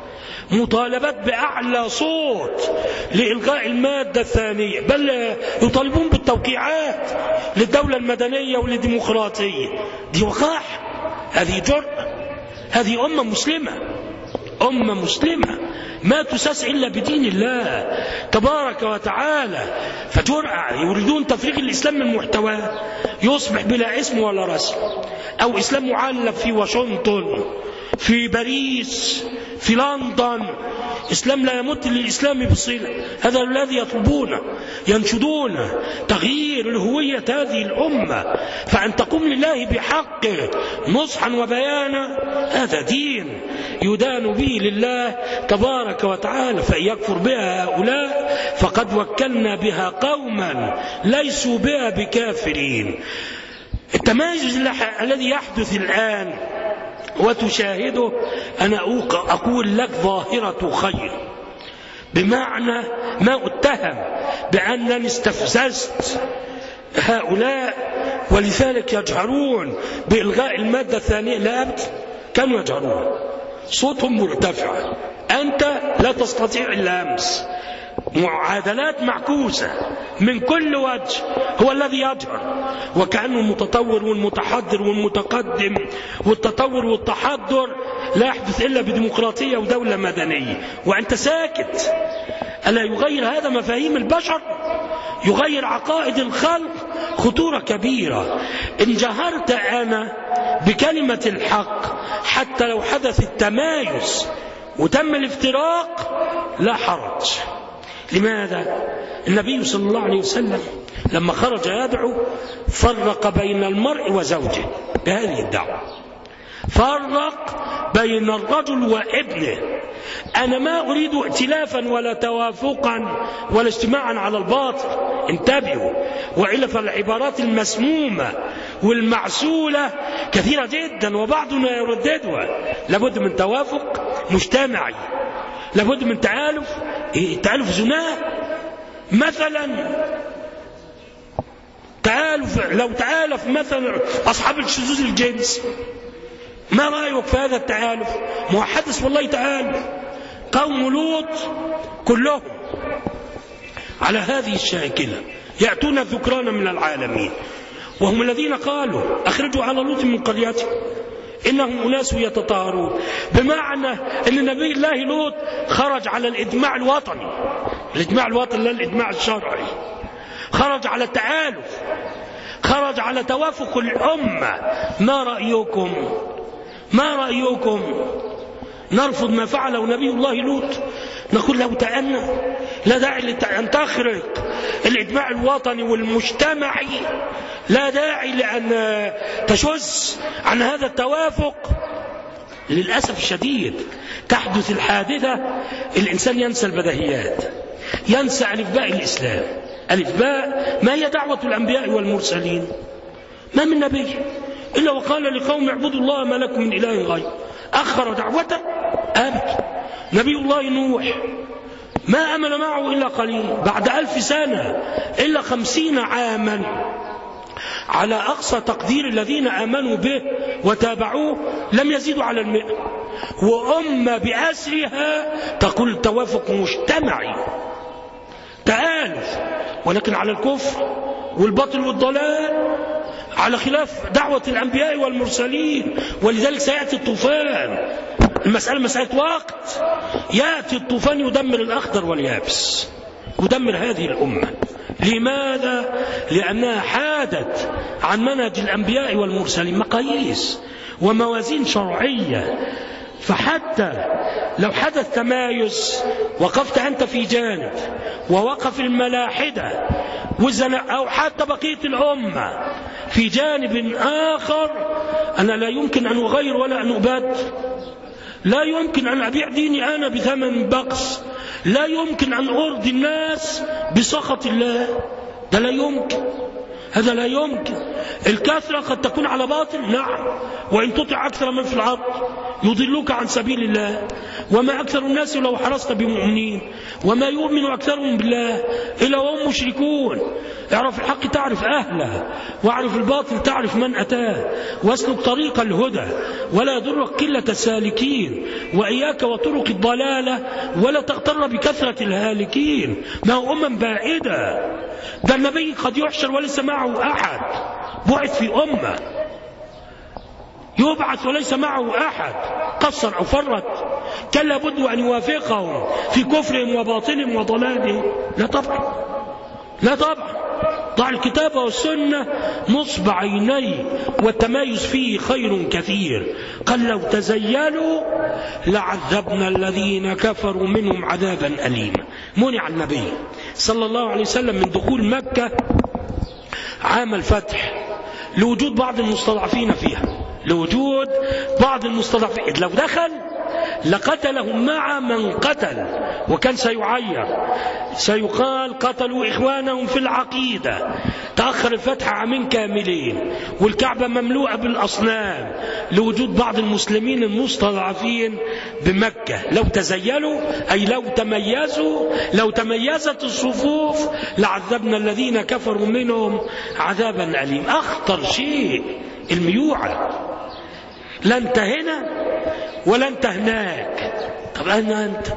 مطالبات بأعلى صوت لإلغاء المادة الثانية، بل يطالبون بالتوقيعات للدولة المدنية والديمقراطية. دي وقاح، هذه جرأة، هذه أمة مسلمة، أمة مسلمة ما تساس إلا بدين الله تبارك وتعالى. فجرأة يريدون تفريغ الإسلام من محتواه، يصبح بلا اسم ولا رسم، أو إسلام معلب في واشنطن، في باريس، في لندن، إسلام لا يمت للإسلام بصلة. هذا الذي يطلبونه، ينشدون تغيير الهوية هذه الأمة، فأن تقوم لله بحقه نصحا وبيانا، هذا دين يدان به لله تبارك وتعالى. فإن يكفر بها هؤلاء فقد وكلنا بها قوما ليسوا بها بكافرين. التمايز الذي يحدث الآن وتشاهده، أنا أقول لك ظاهرة خير، بمعنى ما أتهم بأنني استفززت هؤلاء ولذلك يجهرون بإلغاء المادة الثانية. لا أبدا، كانوا يجهرون، صوتهم مرتفع، أنت لا تستطيع اللمس، معادلات معكوسة من كل وجه، هو الذي يجهر وكأنه المتطور والمتحضر والمتقدم، والتطور والتحضر لا يحدث إلا بديمقراطية ودولة مدنية، وأنت ساكت. ألا يغير هذا مفاهيم البشر؟ يغير عقائد الخلق؟ خطورة كبيرة. إن جهرت أنا بكلمة الحق حتى لو حدث التمايز وتم الافتراق لا حرج. لماذا؟ النبي صلى الله عليه وسلم لما خرج يدعو فرق بين المرء وزوجه بهذه الدعوة، فرق بين الرجل وابنه. أنا ما أريد ائتلافا ولا توافقا ولا اجتماعا على الباطل، انتبهوا، وإلا فالعبارات المسمومة والمعسولة كثيرة جدا وبعضنا يرددها. لابد من توافق مجتمعي، لابد من تآلف، تآلف زناء مثلا، تآلف. لو تآلف مثلا أصحاب الشذوذ الجنس، ما رأيك في هذا التآلف؟ محدث والله تآلف قوم لوط كلهم على هذه الشاكلة، يأتون الذكران من العالمين، وهم الذين قالوا أخرجوا على لوط من قريته إنهم أناس يتطهرون. بمعنى أن نبي الله لوط خرج على الإجماع الوطني، الإجماع الوطني لا الإجماع الشرعي، خرج على التآلف، خرج على توافق الأمة. ما رأيكم؟ ما رأيكم؟ نرفض ما فعله نبي الله لوط؟ نقول له تأنى، لا داعي أن تخرق الإجماع الوطني والمجتمعي، لا داعي لأن تشذ عن هذا التوافق. للأسف الشديد تحدث الحادثة، الإنسان ينسى البديهيات، ينسى ألفباء الإسلام. ألفباء ما هي دعوة الأنبياء والمرسلين؟ ما من نبي إلا وقال لقوم اعبدوا الله ما لكم من إله غيره. أخر دعوته أبدا. نبي الله نوح ما أمن معه إلا قليل، بعد 1000 سنة إلا 50 عاما على أقصى تقدير. الذين آمنوا به وتابعوه لم يزيدوا على 100، وأمة بأسرها تقول توافق مجتمعي، تآلف، ولكن على الكفر والباطل والضلال، على خلاف دعوة الأنبياء والمرسلين. ولذلك سيأتي الطوفان، المسألة مسألة وقت، يأتي الطوفان يدمر الأخضر واليابس، يدمر هذه الأمة. لماذا؟ لأنها حادت عن منهج الأنبياء والمرسلين، مقاييس وموازين شرعية. فحتى لو حدث تمايز وقفت أنت في جانب ووقف الملاحدة أو حتى بقية الأمة في جانب آخر، أنا لا يمكن أن أغير ولا أن أبدل، لا يمكن أن أبيع ديني أنا بثمن بخس، لا يمكن أن أرضي الناس بسخط الله، ده لا يمكن، هذا لا يمكن. الكثرة قد تكون على باطل، نعم، وإن تطع أكثر من في الأرض يضلوك عن سبيل الله. وما أكثر الناس لو حرصت بمؤمنين وما يؤمن أكثرهم بالله إلا وهم مشركون. اعرف الحق تعرف أهله، واعرف الباطل تعرف من أتاه، واسلك طريق الهدى ولا يضرك قلة السالكين، وإياك وطرق الضلالة ولا تغتر بكثرة الهالكين. ما هو بعيدة، ده النبي قد يحشر وليس معه أحد، بعث في أمة يبعث وليس معه أحد، قصر أو فرط، كان لابد أن يوافقهم في كفرهم وباطلهم وضلالهم. لا طبعا، لا طبعا. ضع الكتاب والسنة نصب عيني، والتمايز فيه خير كثير. قال لو تزيلوا لعذبنا الذين كفروا منهم عذابا أليما. منع النبي صلى الله عليه وسلم من دخول مكة عام الفتح لوجود بعض المستضعفين فيها، لوجود بعض المستضعفين. لو دخل لقتلهم مع من قتل، وكان سيعير، سيقال قتلوا إخوانهم في العقيدة. تأخر الفتح عامين كاملين والكعبة مملوءة بالأصنام لوجود بعض المسلمين المستضعفين بمكة. لو تزيلوا أي لو تميزوا، لو تميزت الصفوف لعذبنا الذين كفروا منهم عذابا أليم. أخطر شيء الميوعة، لا انت هنا ولا انت هناك. طب أنت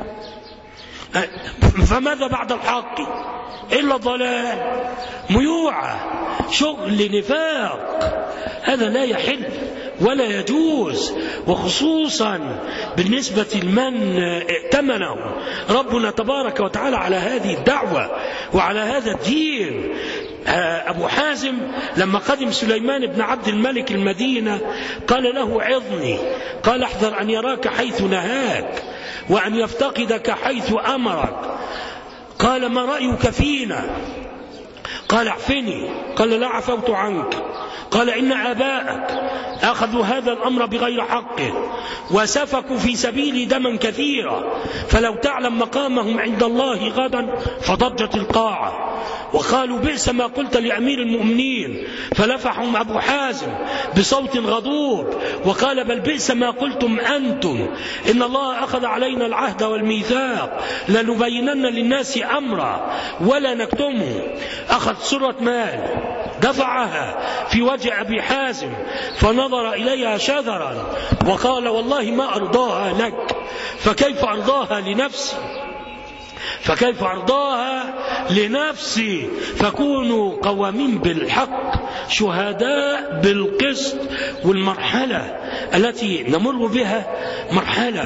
فماذا بعد الحق إلا ضلال؟ ميوعة، شغل نفاق، هذا لا يحل ولا يجوز، وخصوصا بالنسبة لمن ائتمنه ربنا تبارك وتعالى على هذه الدعوة وعلى هذا الدين. أبو حازم لما قدم سليمان بن عبد الملك المدينة قال له عظني، قال احذر أن يراك حيث نهاك وأن يفتقدك حيث أمرك. قال ما رأيك فينا؟ قال اعفني. قال لا عفوت عنك. قال إن آباءك أخذوا هذا الأمر بغير حقه وسفكوا في سبيل دما كثيرا، فلو تعلم مقامهم عند الله غدا فضجت القاعة. وقالوا بئس ما قلت لأمير المؤمنين، فلفحهم أبو حازم بصوت غضوب وقال بل بئس ما قلتم أنتم، إن الله أخذ علينا العهد والميثاق لنبينن للناس أمرا ولا نكتمه. أخذ سرة مال دفعها في وجه أبي حازم فنظر إليها شذرا وقال والله ما أرضاها لك، فكيف أرضاها لنفسي؟ فكيف أرضاها لنفسي؟ فكونوا قوامين بالحق شهداء بالقسط. والمرحلة التي نمر بها مرحلة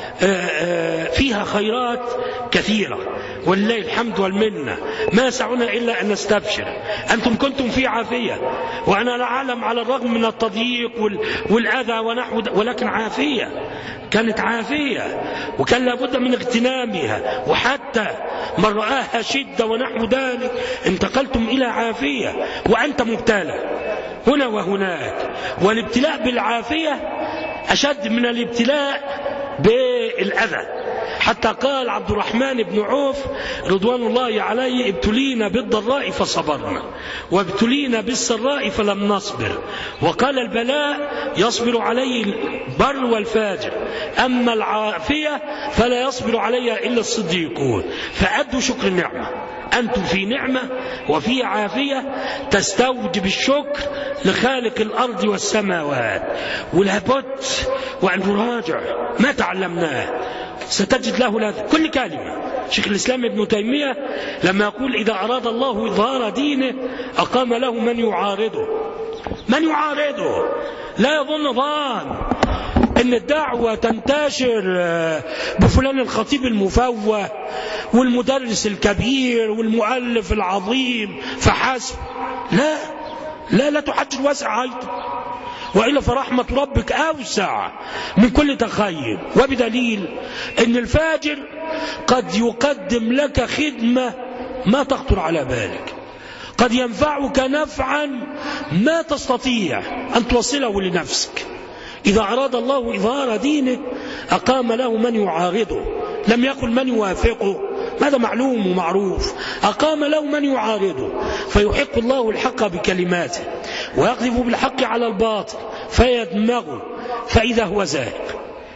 فيها خيرات كثيرة ولله الحمد والمنة، ما سعنا إلا أن نستبشر. أنتم كنتم في عافية وأنا لا أعلم على الرغم من التضييق والأذى ونحو، ولكن عافية، كانت عافية وكان لابد من اغتنامها، وحتى من رآها شدة ونحو ذلك انتقلتم إلى عافية وأنت مبتلى هنا وهناك. والابتلاء بالعافية أشد من الابتلاء بالأذى. حتى قال عبد الرحمن بن عوف رضوان الله عليه ابتلينا بالضراء فصبرنا وابتلينا بالسراء فلم نصبر. وقال البلاء يصبر عليه البر والفاجر، أما العافية فلا يصبر عليها إلا الصديقون. فأدوا شكر النعمة، أنتم في نعمة وفي عافية تستوجب الشكر لخالق الأرض والسماوات. ولابد وأن نراجع ما تعلمناه، ستجد له كل كلمة. شيخ الإسلام ابن تيمية لما يقول إذا أراد الله إظهار دينه أقام له من يعارضه. من يعارضه؟ لا يظن ظان أن الدعوة تنتشر بفلان الخطيب المفوه والمدرس الكبير والمؤلف العظيم فحسب. لا لا لا تحجر واسع أيضا، وإلا فرحمة ربك أوسع من كل تخيل. وبدليل أن الفاجر قد يقدم لك خدمة ما تخطر على بالك، قد ينفعك نفعا ما تستطيع أن توصله لنفسك. إذا أراد الله إظهار دينه أقام له من يعارضه، لم يقل من يوافقه، هذا معلوم ومعروف. أقام له من يعارضه فيحق الله الحق بكلماته ويقذف بالحق على الباطل فيدمغه فإذا هو زاهق.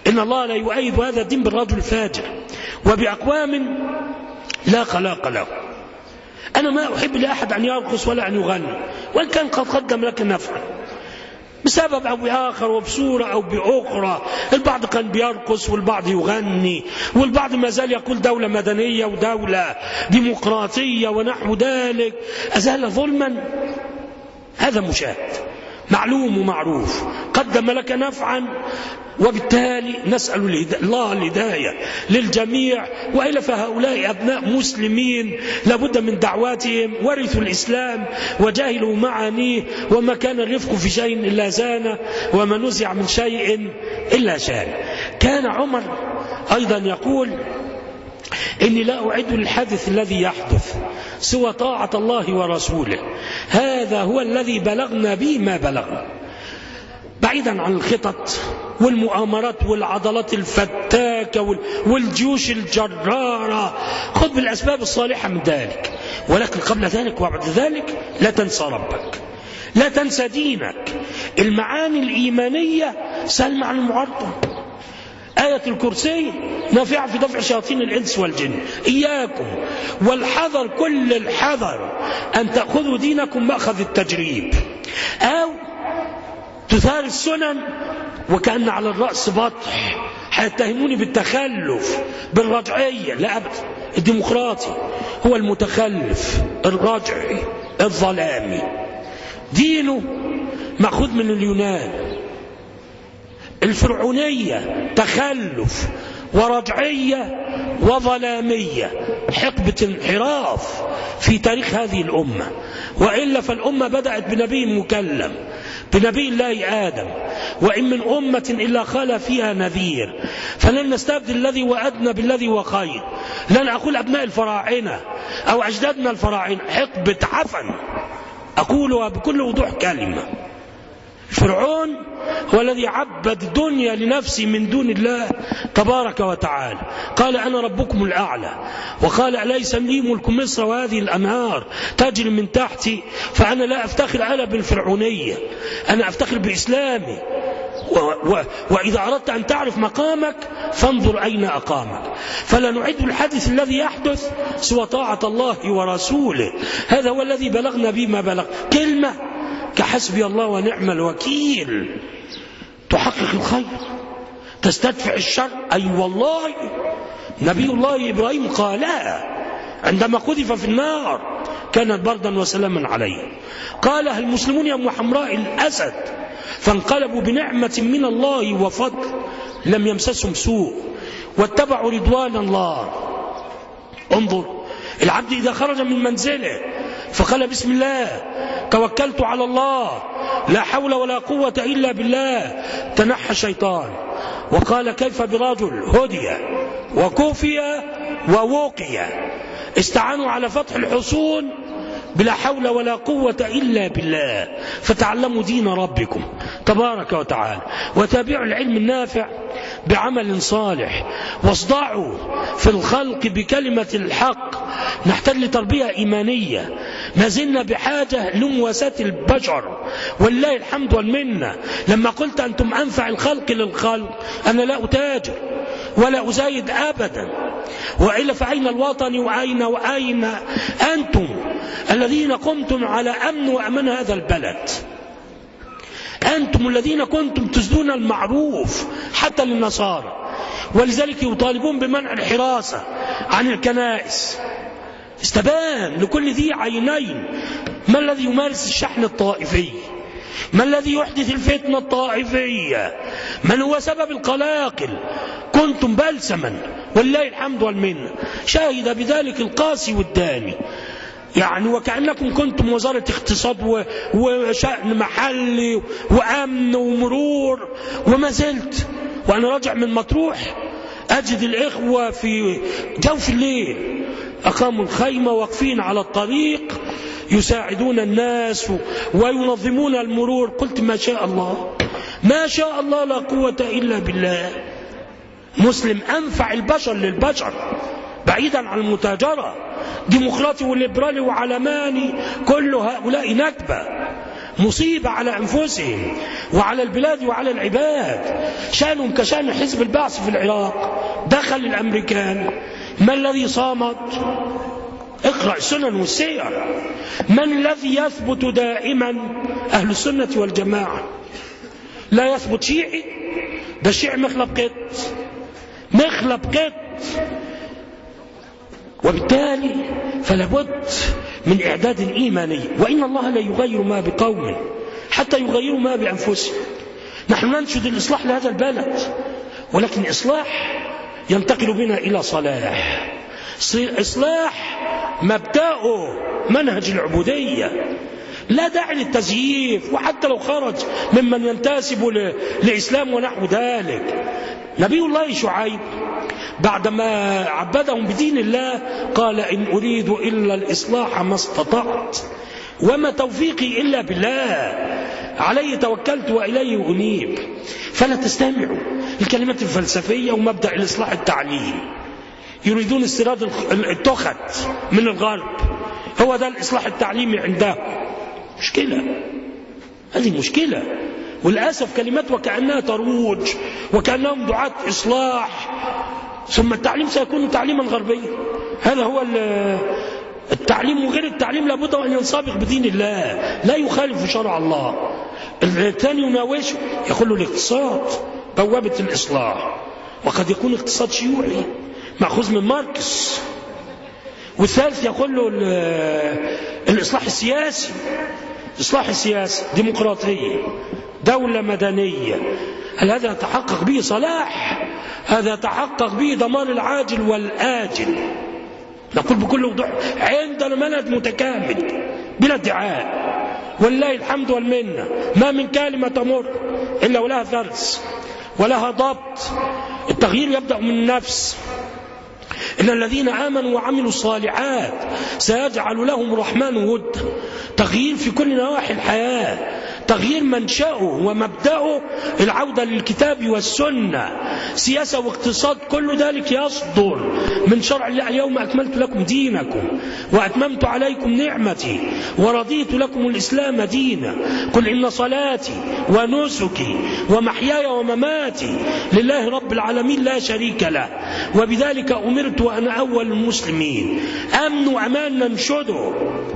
إن الله لا يؤيد هذا الدين بالرجل الفاجر وبأقوام لا خلاق له. أنا ما أحب لأحد أن يرقص ولا أن يغني، وإن كان قد قدم لك نفعا بسبب أو بآخر وبصورة أو بأخرى. البعض كان بيرقص والبعض يغني، والبعض ما زال يقول دولة مدنية ودولة ديمقراطية ونحو ذلك. أزال ظلما؟ هذا مشاهد معلوم ومعروف، قدم لك نفعا، وبالتالي نسأل الله الهداية للجميع. وإلا فهؤلاء أبناء مسلمين لابد من دعواتهم، ورثوا الإسلام وجاهلوا معانيه، وما كان الرفق في شيء إلا زانه، وما نزع من شيء إلا شان. كان عمر أيضا يقول إني لا أعد للحدث الذي يحدث سوى طاعة الله ورسوله، هذا هو الذي بلغنا به ما بلغنا، بعيدا عن الخطط والمؤامرات والعضلات الفتاكة والجيوش الجرارة. خذ بالأسباب الصالحة من ذلك، ولكن قبل ذلك وبعد ذلك لا تنسى ربك، لا تنسى دينك. المعاني الإيمانية سهل عن المعرضة. آية الكرسي نافعة في دفع شياطين الإنس والجن. إياكم والحذر كل الحذر أن تأخذوا دينكم مأخذ التجريب، أو تثار السنن وكأن على الرأس بطح. هيتهموني بالتخلف بالرجعية، لا أبدا. الديمقراطي هو المتخلف الرجعي الظلامي، دينه مأخوذ من اليونان. الفرعونية تخلف ورجعية وظلامية، حقبة انحراف في تاريخ هذه الأمة. وإلا فالأمة بدأت بنبي مكلم، بنبي الله آدم، وإن من أمة إلا خلا فيها نذير. فلن نستبدل الذي وأدنى بالذي وخير. لن أقول أبناء الفراعنة أو أجدادنا الفراعنة، حقبة عفن أقولها بكل وضوح كلمة. فرعون هو الذي عبد الدنيا لنفسه من دون الله تبارك وتعالى. قال أنا ربكم الأعلى، وقال أليس لي ملك مصر وهذه الأنهار تجري من تحتي. فأنا لا أفتخر أنا بالفرعونية، أنا أفتخر بإسلامي. وإذا أردت أن تعرف مقامك فانظر أين أقامك. فلا نعد الحدث الذي يحدث سوى طاعة الله ورسوله، هذا هو الذي بلغنا به ما بلغ. كلمة كحسبي الله ونعم الوكيل تحقق الخير، تستدفع الشر. أي والله نبي الله إبراهيم قالها عندما قذف في النار، كانت بردا وسلاما عليه. قالها المسلمون يوم حمراء الأسد، فانقلبوا بنعمة من الله وفضل، لم يمسسهم سوء واتبعوا رضوان الله. انظر العبد إذا خرج من منزله فقال بسم الله توكلت على الله لا حول ولا قوة إلا بالله، تنحى الشيطان. وقال كيف برجل هدي وكوفي ووقي استعانوا على فتح الحصون بلا حول ولا قوة إلا بالله، فتعلموا دين ربكم تبارك وتعالى، وتابعوا العلم النافع بعمل صالح، واصدعوا في الخلق بكلمة الحق. نحتاج لتربية إيمانية، ما زلنا بحاجة لمواساة البشر، والله الحمد والمنة. لما قلت أنتم أنفع الخلق للخلق، أنا لا أتاجر ولا أزايد أبدا. وإلا فأين الوطن وأين أنتم الذين قمتم على أمن وأمان هذا البلد؟ أنتم الذين كنتم تسدون المعروف حتى للنصارى، ولذلك يطالبون بمنع الحراسة عن الكنائس. استبان لكل ذي عينين ما الذي يمارس الشحن الطائفي، ما الذي يحدث الفتنة الطائفية، من هو سبب القلاقل. كنتم بلسما والله الحمد والمنة، شاهد بذلك القاسي والداني. يعني وكأنكم كنتم وزارة اقتصاد وشأن محلي وأمن ومرور، وما زلت. وأنا راجع من مطروح أجد الإخوة في جوف الليل أقاموا الخيمة واقفين على الطريق يساعدون الناس وينظمون المرور. قلت ما شاء الله ما شاء الله لا قوة إلا بالله. مسلم أنفع البشر للبشر بعيدا عن المتاجرة. ديمقراطي وليبرالي وعلماني كل هؤلاء نكبة، مصيبة على أنفسهم وعلى البلاد وعلى العباد. شأنهم كشأن حزب البعث في العراق، دخل الأمريكان، ما الذي صامت؟ اقرأ السنن والسير. من الذي يثبت دائما؟ أهل السنة والجماعة. لا يثبت شيعي، ده الشيعي مخلب قط. وبالتالي فلابد من إعداد إيماني، وإن الله لا يغير ما بقوم حتى يغيروا ما بأنفسهم. نحن ننشد الإصلاح لهذا البلد، ولكن إصلاح ينتقل بنا إلى صلاح. إصلاح مبدأه منهج العبودية، لا داعي للتزييف، وحتى لو خرج ممن ينتسب لإسلام ونحو ذلك. نبي الله شعيب بعدما عبدهم بدين الله قال إن أريد إلا الإصلاح ما استطعت وما توفيقي إلا بالله عليه توكلت وإليه أنيب. فلا تستمعوا الكلمات الفلسفية ومبدأ الإصلاح التعليم. يريدون استيراد التخت من الغرب، هو ده الإصلاح التعليمي عندهم. مشكلة، هذه مشكلة. وللأسف كلمات وكأنها تروج وكأنهم دعاة إصلاح، ثم التعليم سيكون تعليما غربيا. هذا هو التعليم، وغير التعليم لابد أن ينسابق بدين الله، لا يخالف شرع الله. الثاني يناوشه يقول له الاقتصاد بوابة الإصلاح، وقد يكون اقتصاد شيوعي مأخوذ من ماركس. والثالث يقول له الإصلاح السياسي، إصلاح السياسي ديمقراطية دولة مدنية. هل هذا يتحقق به صلاح؟ هذا يتحقق به دمار العاجل والآجل. نقول بكل وضوح عندنا منهج متكامل بلا ادعاء، والله الحمد والمنة. ما من كلمة تمر إلا ولها ثرث ولها ضبط. التغيير يبدأ من النفس. إن الذين آمنوا وعملوا الصالحات سيجعل لهم الرحمن ود. تغيير في كل نواحي الحياة، تغيير منشأه ومبدأه العودة للكتاب والسنة. سياسة واقتصاد كل ذلك يصدر من شرع الله. اليوم أكملت لكم دينكم وأتممت عليكم نعمتي ورضيت لكم الإسلام دينا. قل إن صلاتي ونسكي ومحياي ومماتي لله رب العالمين لا شريك له وبذلك أمرت وأنا أول المسلمين. أمن وأمان ننشده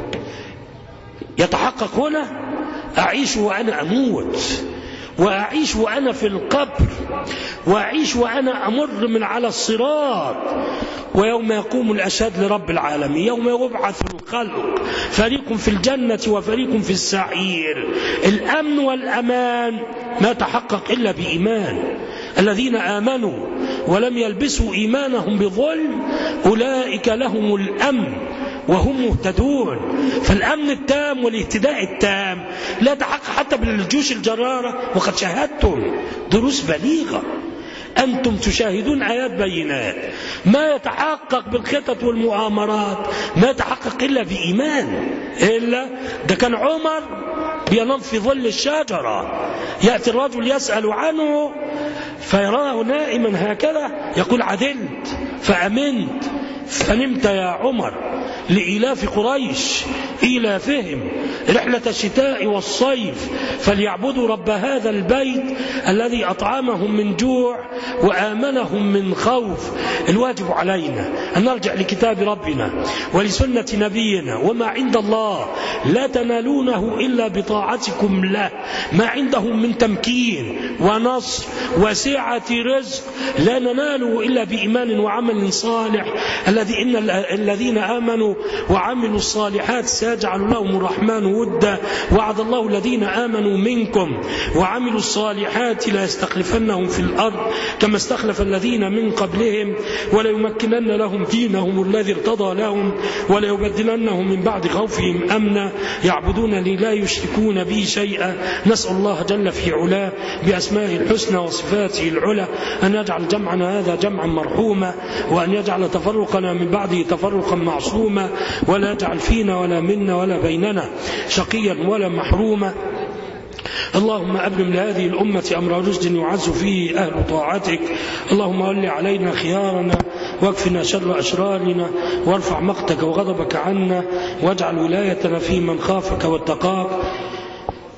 يتحقق هنا. أعيش وأنا أموت، وأعيش وأنا في القبر، وأعيش وأنا أمر من على الصراط، ويوم يقوم الأشهاد لرب العالمين، يوم يبعث الخلق فريق في الجنة وفريق في السعير. الأمن والأمان ما تحقق إلا بإيمان. الذين آمنوا ولم يلبسوا إيمانهم بظلم أولئك لهم الأمن وهم مهتدون. فالأمن التام والاهتداء التام لا يتحقق حتى بالجيوش الجرارة، وقد شاهدتم دروس بليغة. أنتم تشاهدون آيات بينات. ما يتحقق بالخطط والمؤامرات ما يتحقق إلا بإيمان. إلا ده كان عمر بينام في ظل الشجرة، يأتي الرجل يسأل عنه فيراه نائما هكذا، يقول عدلت فأمنت فنمت يا عمر. لإيلاف قريش إيلافهم رحلة الشتاء والصيف فليعبدوا رب هذا البيت الذي أطعمهم من جوع وآمنهم من خوف. الواجب علينا أن نرجع لكتاب ربنا ولسنة نبينا. وما عند الله لا تنالونه إلا بطاعتكم له. ما عندهم من تمكين ونصر وسعة رزق لا نناله إلا بإيمان وعمل صالح. الذين آمنوا وعملوا الصالحات سيجعل لهم الرحمن ودا. وعد الله الذين آمنوا منكم وعملوا الصالحات لا يستخلفنهم في الأرض كما استخلف الذين من قبلهم وليمكنن لهم دينهم الذي ارتضى لهم وليبدلنهم من بعد خوفهم أمنا يعبدونني لا يشركون بي شيئا. نسأل الله جل في علاه بأسمائه الحسنى وصفاته العلى أن يجعل جمعنا هذا جمعا مرحوما، وأن يجعل تفرقنا من بعده تفرقا معصوما، ولا يجعل فينا ولا منا ولا بيننا شقيا ولا محروما. اللهم أبلم لهذه الأمة أمر رشد يعز فيه أهل طاعتك. اللهم ول علينا خيارنا واكفنا شر أشرارنا وارفع مقتك وغضبك عنا واجعل ولايتنا في من خافك واتقاك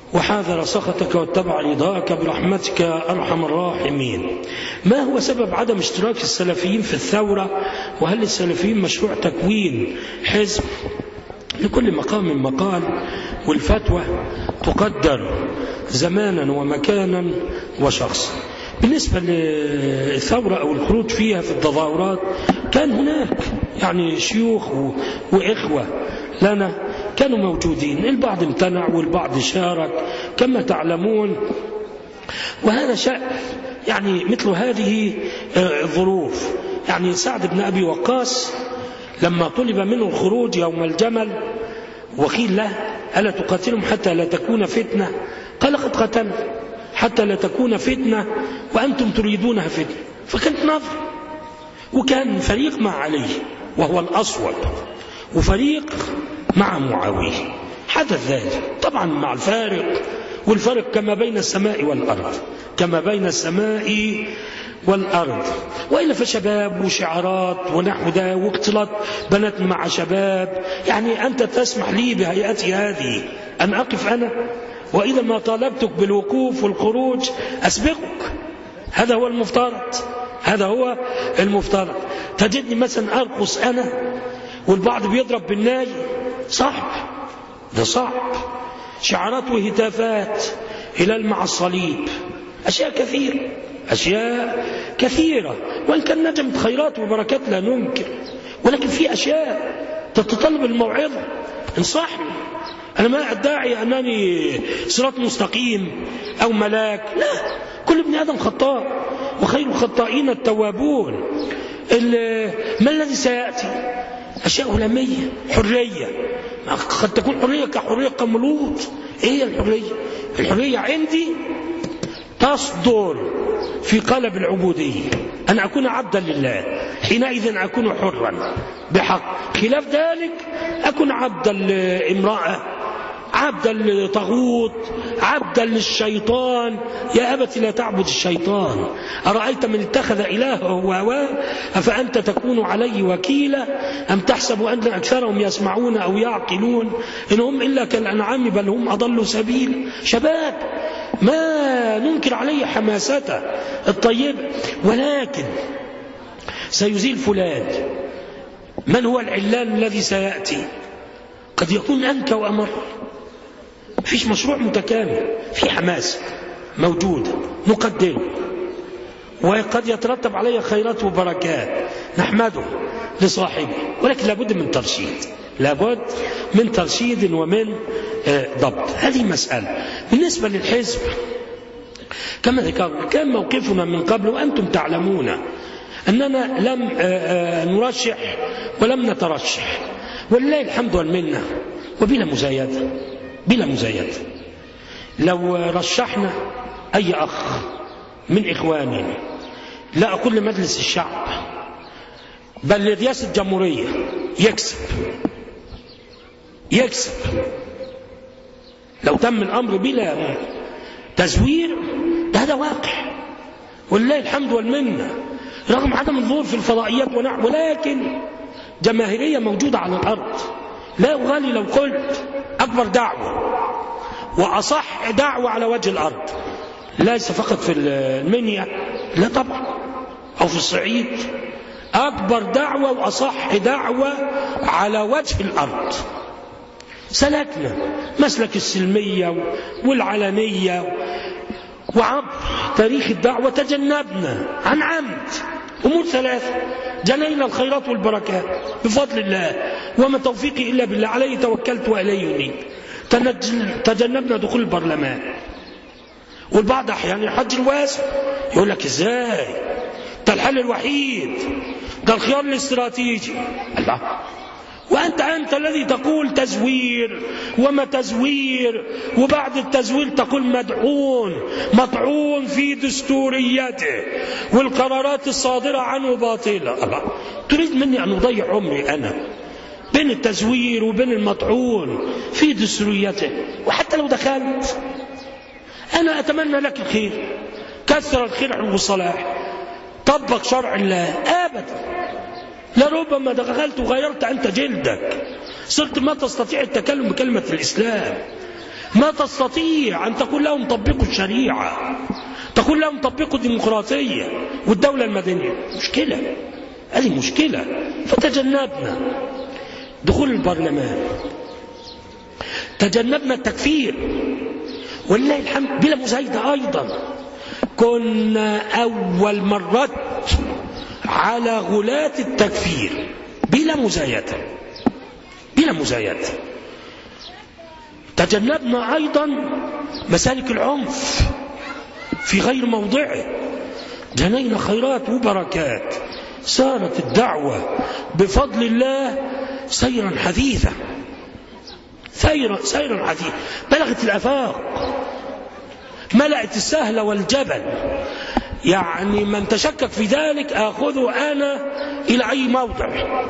وحاذر سخطك واتبع رضاك برحمتك أرحم الراحمين. ما هو سبب عدم اشتراك السلفيين في الثورة؟ وهل السلفيين مشروع تكوين حزب؟ لكل مقام مقال، والفتوى تقدر زمانا ومكانا وشخصا. بالنسبة للثورة أو الخروج فيها في التظاهرات، كان هناك يعني شيوخ وإخوة لنا كانوا موجودين، البعض امتنع والبعض شارك كما تعلمون، وهذا شأن يعني مثل هذه الظروف. يعني سعد بن أبي وقاص لما طلب منه الخروج يوم الجمل وقيل له ألا تقاتلهم حتى لا تكون فتنة؟ قال قد قتل حتى لا تكون فتنة وأنتم تريدونها فتنة. فكانت نظر، وكان فريق مع علي وهو الأصوب، وفريق مع معاوية. حدث ذلك طبعا مع الفارق، والفرق كما بين السماء والأرض، كما بين السماء والأرض. وإلا فشباب وشعارات ونحو ده واختلاط بنات مع شباب. يعني أنت تسمح لي بهيئتي هذه أن أقف أنا، وإذا ما طالبتك بالوقوف والخروج أسبقك. هذا هو المفترض، هذا هو المفترض. تجدني مثلا أرقص أنا والبعض بيضرب بالناي، صعب، ده صعب. شعارات وهتافات هلال مع الصليب، أشياء كثيرة، أشياء كثيرة. وإن كان نجمت خيرات وبركات لا ننكر، ولكن في أشياء تتطلب الموعظة. انصحني، أنا ما أدعي أنني صراط مستقيم أو ملاك، لا، كل ابن آدم خطاء وخير الخطائين التوابون. ما الذي سيأتي؟ أشياء علمية، حرية، قد تكون حرية كحرية قملوط. إيه الحرية؟ الحرية عندي تصدر في قالب العبودية، أن أكون عبدا لله، حينئذ أكون حرا بحق. خلاف ذلك أكون عبدا لامرأة، عبدا لطاغوت، عبدا للشيطان. يا أبت لا تعبد الشيطان، أرأيت من اتخذ إلهه هواه أفأنت تكون عليه وكيلا أم تحسب أن أكثرهم يسمعون أو يعقلون إن هم إلا كالأنعام بل هم أضلوا سبيل. شباب ما ننكر عليه حماسته الطيبة، ولكن سيزيل فلان. من هو العلان الذي سيأتي؟ قد يكون أنكى وأمر. فيش مشروع متكامل، في حماس موجودة مقدمة، وقد يترتب عليه خيرات وبركات نحمده لصاحبه، ولكن لابد من ترشيد، لابد من ترشيد ومن ضبط. هذه مسألة. بالنسبة للحزب كما ذكرنا كان موقفنا من قبل، وأنتم تعلمون أننا لم نرشح ولم نترشح، ولله الحمد والمنة، وبلا مزايدة، بلا مزايدة. لو رشحنا أي أخ من إخواننا، لا أقول لمجلس الشعب بل لرئاسة الجمهورية، يكسب لو تم الأمر بلا تزوير. هذا واقع ولله الحمد والمنة، رغم عدم الظهور في الفضائيات ونحو، ولكن جماهيرية موجودة على الأرض. لا أغالي لو قلت أكبر دعوة وأصح دعوة على وجه الأرض، ليس فقط في المنيا، لا طبعا، أو في الصعيد، أكبر دعوة وأصح دعوة على وجه الأرض. سلكنا مسلك السلمية والعلنية، وعبر تاريخ الدعوة تجنبنا عن عمد أمور ثلاثة: جنينا الخيرات والبركات بفضل الله، وما توفيقي إلا بالله، عليه توكلت وإليه ينيب. تجنبنا دخول البرلمان. والبعض أحيانا يحج الواسع، يقول لك إزاي ده الحل الوحيد، ده الخيار الاستراتيجي. الله، وأنت الذي تقول تزوير وما تزوير، وبعد التزوير تقول مطعون في دستوريته والقرارات الصادرة عنه باطلة. الله، تريد مني أن أضيع عمري أنا بين التزوير وبين المطعون في دستوريته؟ وحتى لو دخلت أنا أتمنى لك الخير، كثر الخير والصلاح، طبق شرع الله. أبدا، لربما دخلت وغيرت أنت جلدك، صرت ما تستطيع التكلم بكلمة الإسلام. ما تستطيع أن تقول لهم طبقوا الشريعة، تقول لهم طبقوا الديمقراطية والدولة المدنية. مشكلة، هذه مشكلة. فتجنبنا دخول البرلمان، تجنبنا التكفير، ولله الحمد بلا مزايدة. أيضا كنا أول مرة على غلاة التكفير بلا مزايدة، بلا مزايدة. تجنبنا أيضا مسالك العنف في غير موضعه، جنينا خيرات وبركات، صارت الدعوة بفضل الله سيرا حديثا، سيرا حديثا، بلغت الآفاق، ملأت السهل والجبل. يعني من تشكك في ذلك آخذه أنا إلى أي موضع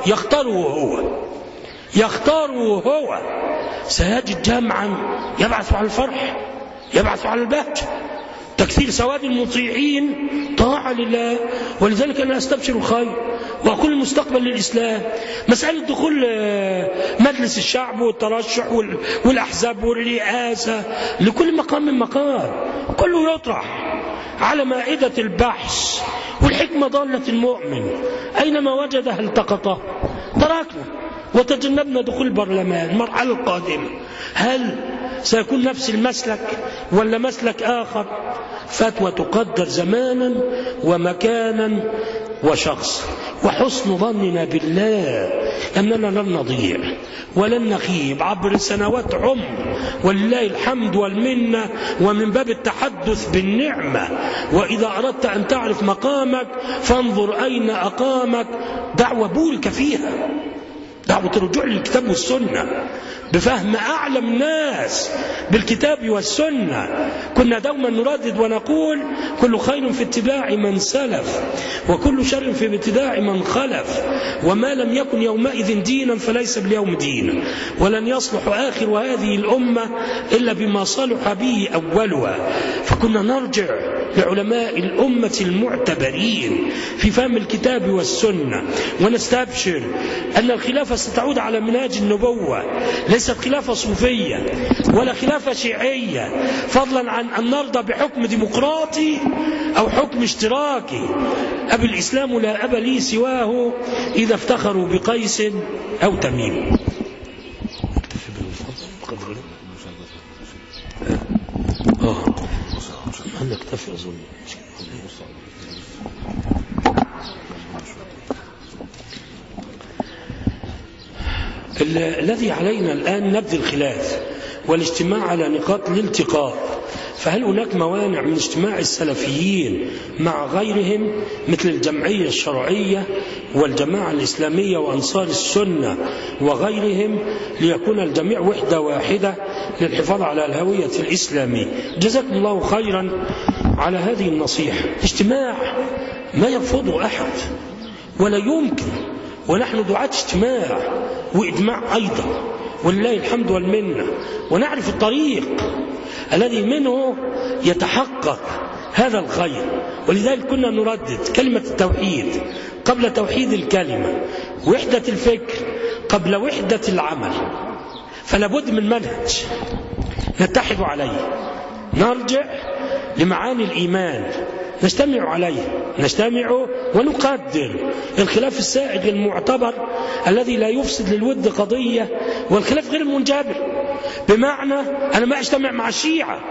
يختاره هو سيجد جمعا يبعث على الفرح، يبعث على البهجة، تكثير سواد المطيعين، طاعة لله. ولذلك أنا أستبشر الخير وأقول المستقبل للإسلام. مسألة دخول مجلس الشعب والترشح والأحزاب والرئاسة لكل مقام من مقام، كله يطرح على مائدة البحث، والحكمة ضالة المؤمن أينما وجدها التقطه. تركنا وتجنبنا دخول البرلمان. المرحلة القادمة هل سيكون نفس المسلك ولا مسلك آخر؟ فتوى تقدر زمانا ومكانا وشخص، وحسن ظننا بالله أننا لن نضيع ولن نخيب عبر سنوات عمر، ولله الحمد والمنة. ومن باب التحدث بالنعمة، وإذا أردت أن تعرف مقامك فانظر أين أقامك. دعوة بولك فيها، دعوة الرجوع للكتاب والسنة بفهم أعلم الناس بالكتاب والسنة. كنا دوما نردد ونقول كل خير في اتباع من سلف، وكل شر في ابتداع من خلف، وما لم يكن يومئذ دينا فليس باليوم دينا، ولن يصلح آخر هذه الأمة إلا بما صلح به أولها. فكنا نرجع لعلماء الأمة المعتبرين في فهم الكتاب والسنة، ونستبشر أن الخلافة ستعود على منهاج النبوة، ليست خلافة صوفية ولا خلافة شيعية، فضلا عن أن نرضى بحكم ديمقراطي أو حكم اشتراكي. أبي الإسلام لا أب لي سواه إذا افتخروا بقيس أو تميم. نكتفي أظن. الذي علينا الآن نبذ الخلاف والاجتماع على نقاط الالتقاء. فهل هناك موانع من اجتماع السلفيين مع غيرهم مثل الجمعية الشرعية والجماعة الإسلامية وأنصار السنة وغيرهم ليكون الجميع وحدة واحدة للحفاظ على الهوية الإسلامية؟ جزاكم الله خيرا على هذه النصيحة. اجتماع ما يرفضه أحد ولا يمكن، ونحن دعاة اجتماع وإجماع أيضا ولله الحمد والمنة، ونعرف الطريق الذي منه يتحقق هذا الخير. ولذلك كنا نردد كلمة التوحيد قبل توحيد الكلمة، وحدة الفكر قبل وحدة العمل. فلا بد من منهج نتحد عليه، نرجع لمعاني الإيمان نجتمع عليه، نجتمع ونقدر الخلاف السائغ المعتبر الذي لا يفسد للود قضية، والخلاف غير المنجبر. بمعنى أنا ما أجتمع مع الشيعة،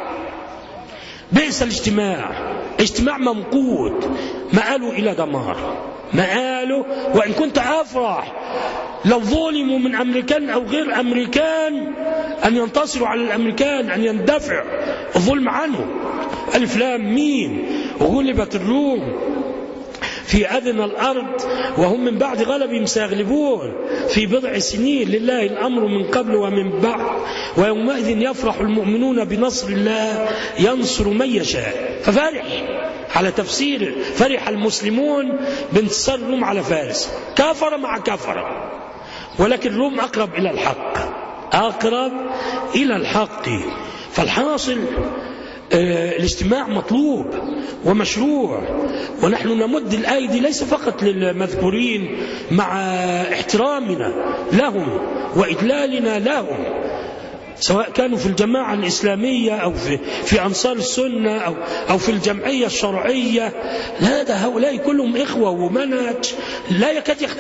بئس الاجتماع، اجتماع ممقوت مآله إلى دمار، مآله. وإن كنت أفرح لو ظلموا من أمريكان أو غير أمريكان أن ينتصروا على الأمريكان، أن يندفع الظلم عنه. ألف لام ميم، غلبت الروم في أدنى الأرض وهم من بعد غلبهم سيغلبون في بضع سنين، لله الأمر من قبل ومن بعد، ويومئذ يفرح المؤمنون بنصر الله ينصر من يشاء. ففرح على تفسير فرح المسلمون بانتصار الروم على فارس، كفر مع كفر، ولكن الروم أقرب إلى الحق، أقرب إلى الحق. فالحاصل الاجتماع مطلوب ومشروع، ونحن نمد الأيدي ليس فقط للمذكورين مع احترامنا لهم وإجلالنا لهم، سواء كانوا في الجماعة الإسلامية أو في أنصار السنة أو في الجمعية الشرعية، لا، هؤلاء كلهم إخوة ومنهج لا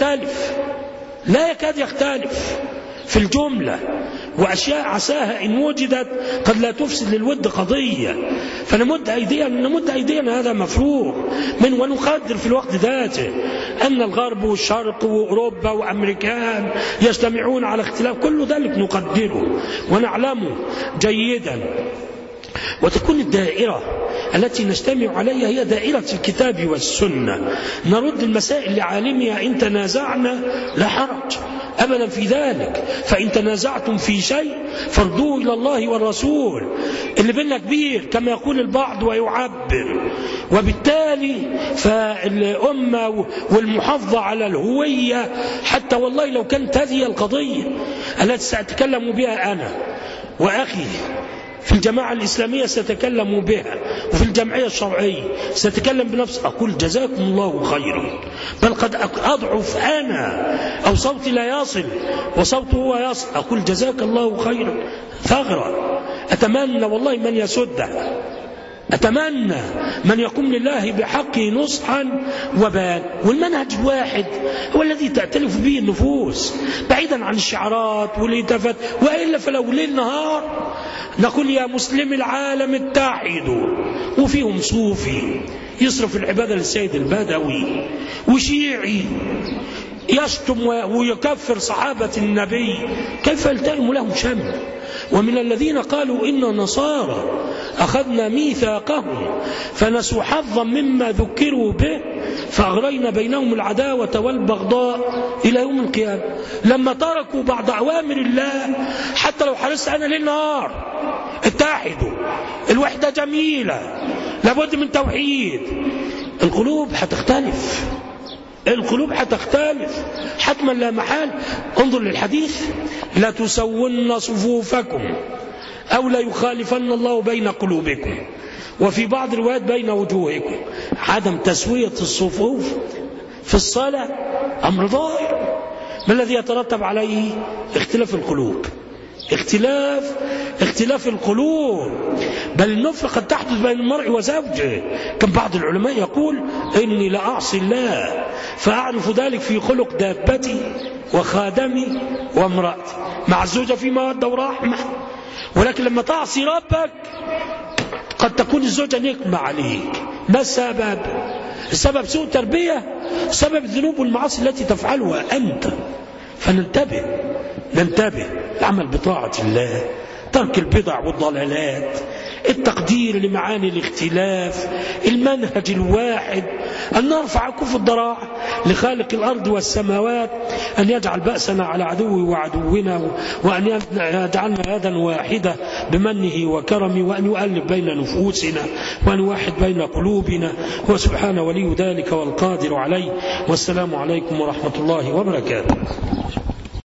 يكاد يختلف في الجملة، وأشياء عساها إن وجدت قد لا تفسد للود قضية. فنمد أيدينا هذا مفروغ من، ونقدر في الوقت ذاته أن الغرب والشرق وأوروبا وأمريكان يجتمعون على اختلاف، كل ذلك نقدره ونعلمه جيدا. وتكون الدائرة التي نجتمع عليها هي دائرة الكتاب والسنة، نرد المسائل لعالمها، إن تنازعنا لا حرج أبدا في ذلك، فإن تنازعتم في شيء فردوه إلى الله والرسول، اللي بيننا كبير كما يقول البعض ويعبر. وبالتالي فالأمة والمحافظة على الهوية، حتى والله لو كانت هذه القضية التي سأتكلم بها أنا وأخي في الجماعة الإسلامية سأتكلم بها، وفي الجمعية الشرعية سأتكلم بنفس، أقول جزاكم الله خيرا، بل قد أضعف أنا أو صوتي لا يصل وصوته هو يصل، أقول جزاك الله خيرا ثغرة. أتمنى والله من يسدها، أتمنى من يقوم لله بحقه نصحا وبان، والمنهج الواحد هو الذي تأتلف به النفوس بعيدا عن الشعارات والهتافات. وإلا فلو ليل نهار نقول يا مسلم العالم اتحدوا، وفيهم صوفي يصرف العبادة للسيد البدوي، وشيعي يشتم ويكفر صحابة النبي، كيف يلتئم لهم شمل؟ ومن الذين قالوا إن نصارى أخذنا ميثاقهم فنسوا حظا مما ذكروا به فأغرينا بينهم العداوة والبغضاء إلى يوم القيامة. لما تركوا بعض أوامر الله، حتى لو حرصت أنا ليل نهار اتحدوا، الوحدة جميلة، لابد من توحيد، القلوب هتختلف حتما لا محال. انظر للحديث: لا تسون صفوفكم أو لا يخالفن الله بين قلوبكم، وفي بعض الروايات بين وجوهكم. عدم تسوية الصفوف في الصلاة أمر ظاهر، ما الذي يترتب عليه؟ اختلاف القلوب، اختلاف القلوب، بل النفرة قد تحدث بين المرء وزوجه. كم بعض العلماء يقول: إني لأعصي الله فأعرف ذلك في خلق دابتي وخادمي وامرأتي. مع الزوجة في مودة ورحمة، ولكن لما تعصي ربك قد تكون الزوجة نقمة عليك. ما السبب؟ السبب سوء تربية، سبب الذنوب والمعاصي التي تفعلها أنت. فننتبه العمل بطاعة الله، ترك البدع والضلالات، التقدير لمعاني الاختلاف، المنهج الواحد، أن نرفع كف الضراعة لخالق الأرض والسماوات، أن يجعل بأسنا على عدوه وعدونا، وأن يجعلنا يدا واحدة بمنه وكرمه، وأن يؤلف بين نفوسنا، وأن يوحد بين قلوبنا. هو سبحانه ولي ذلك والقادر عليه. والسلام عليكم ورحمة الله وبركاته.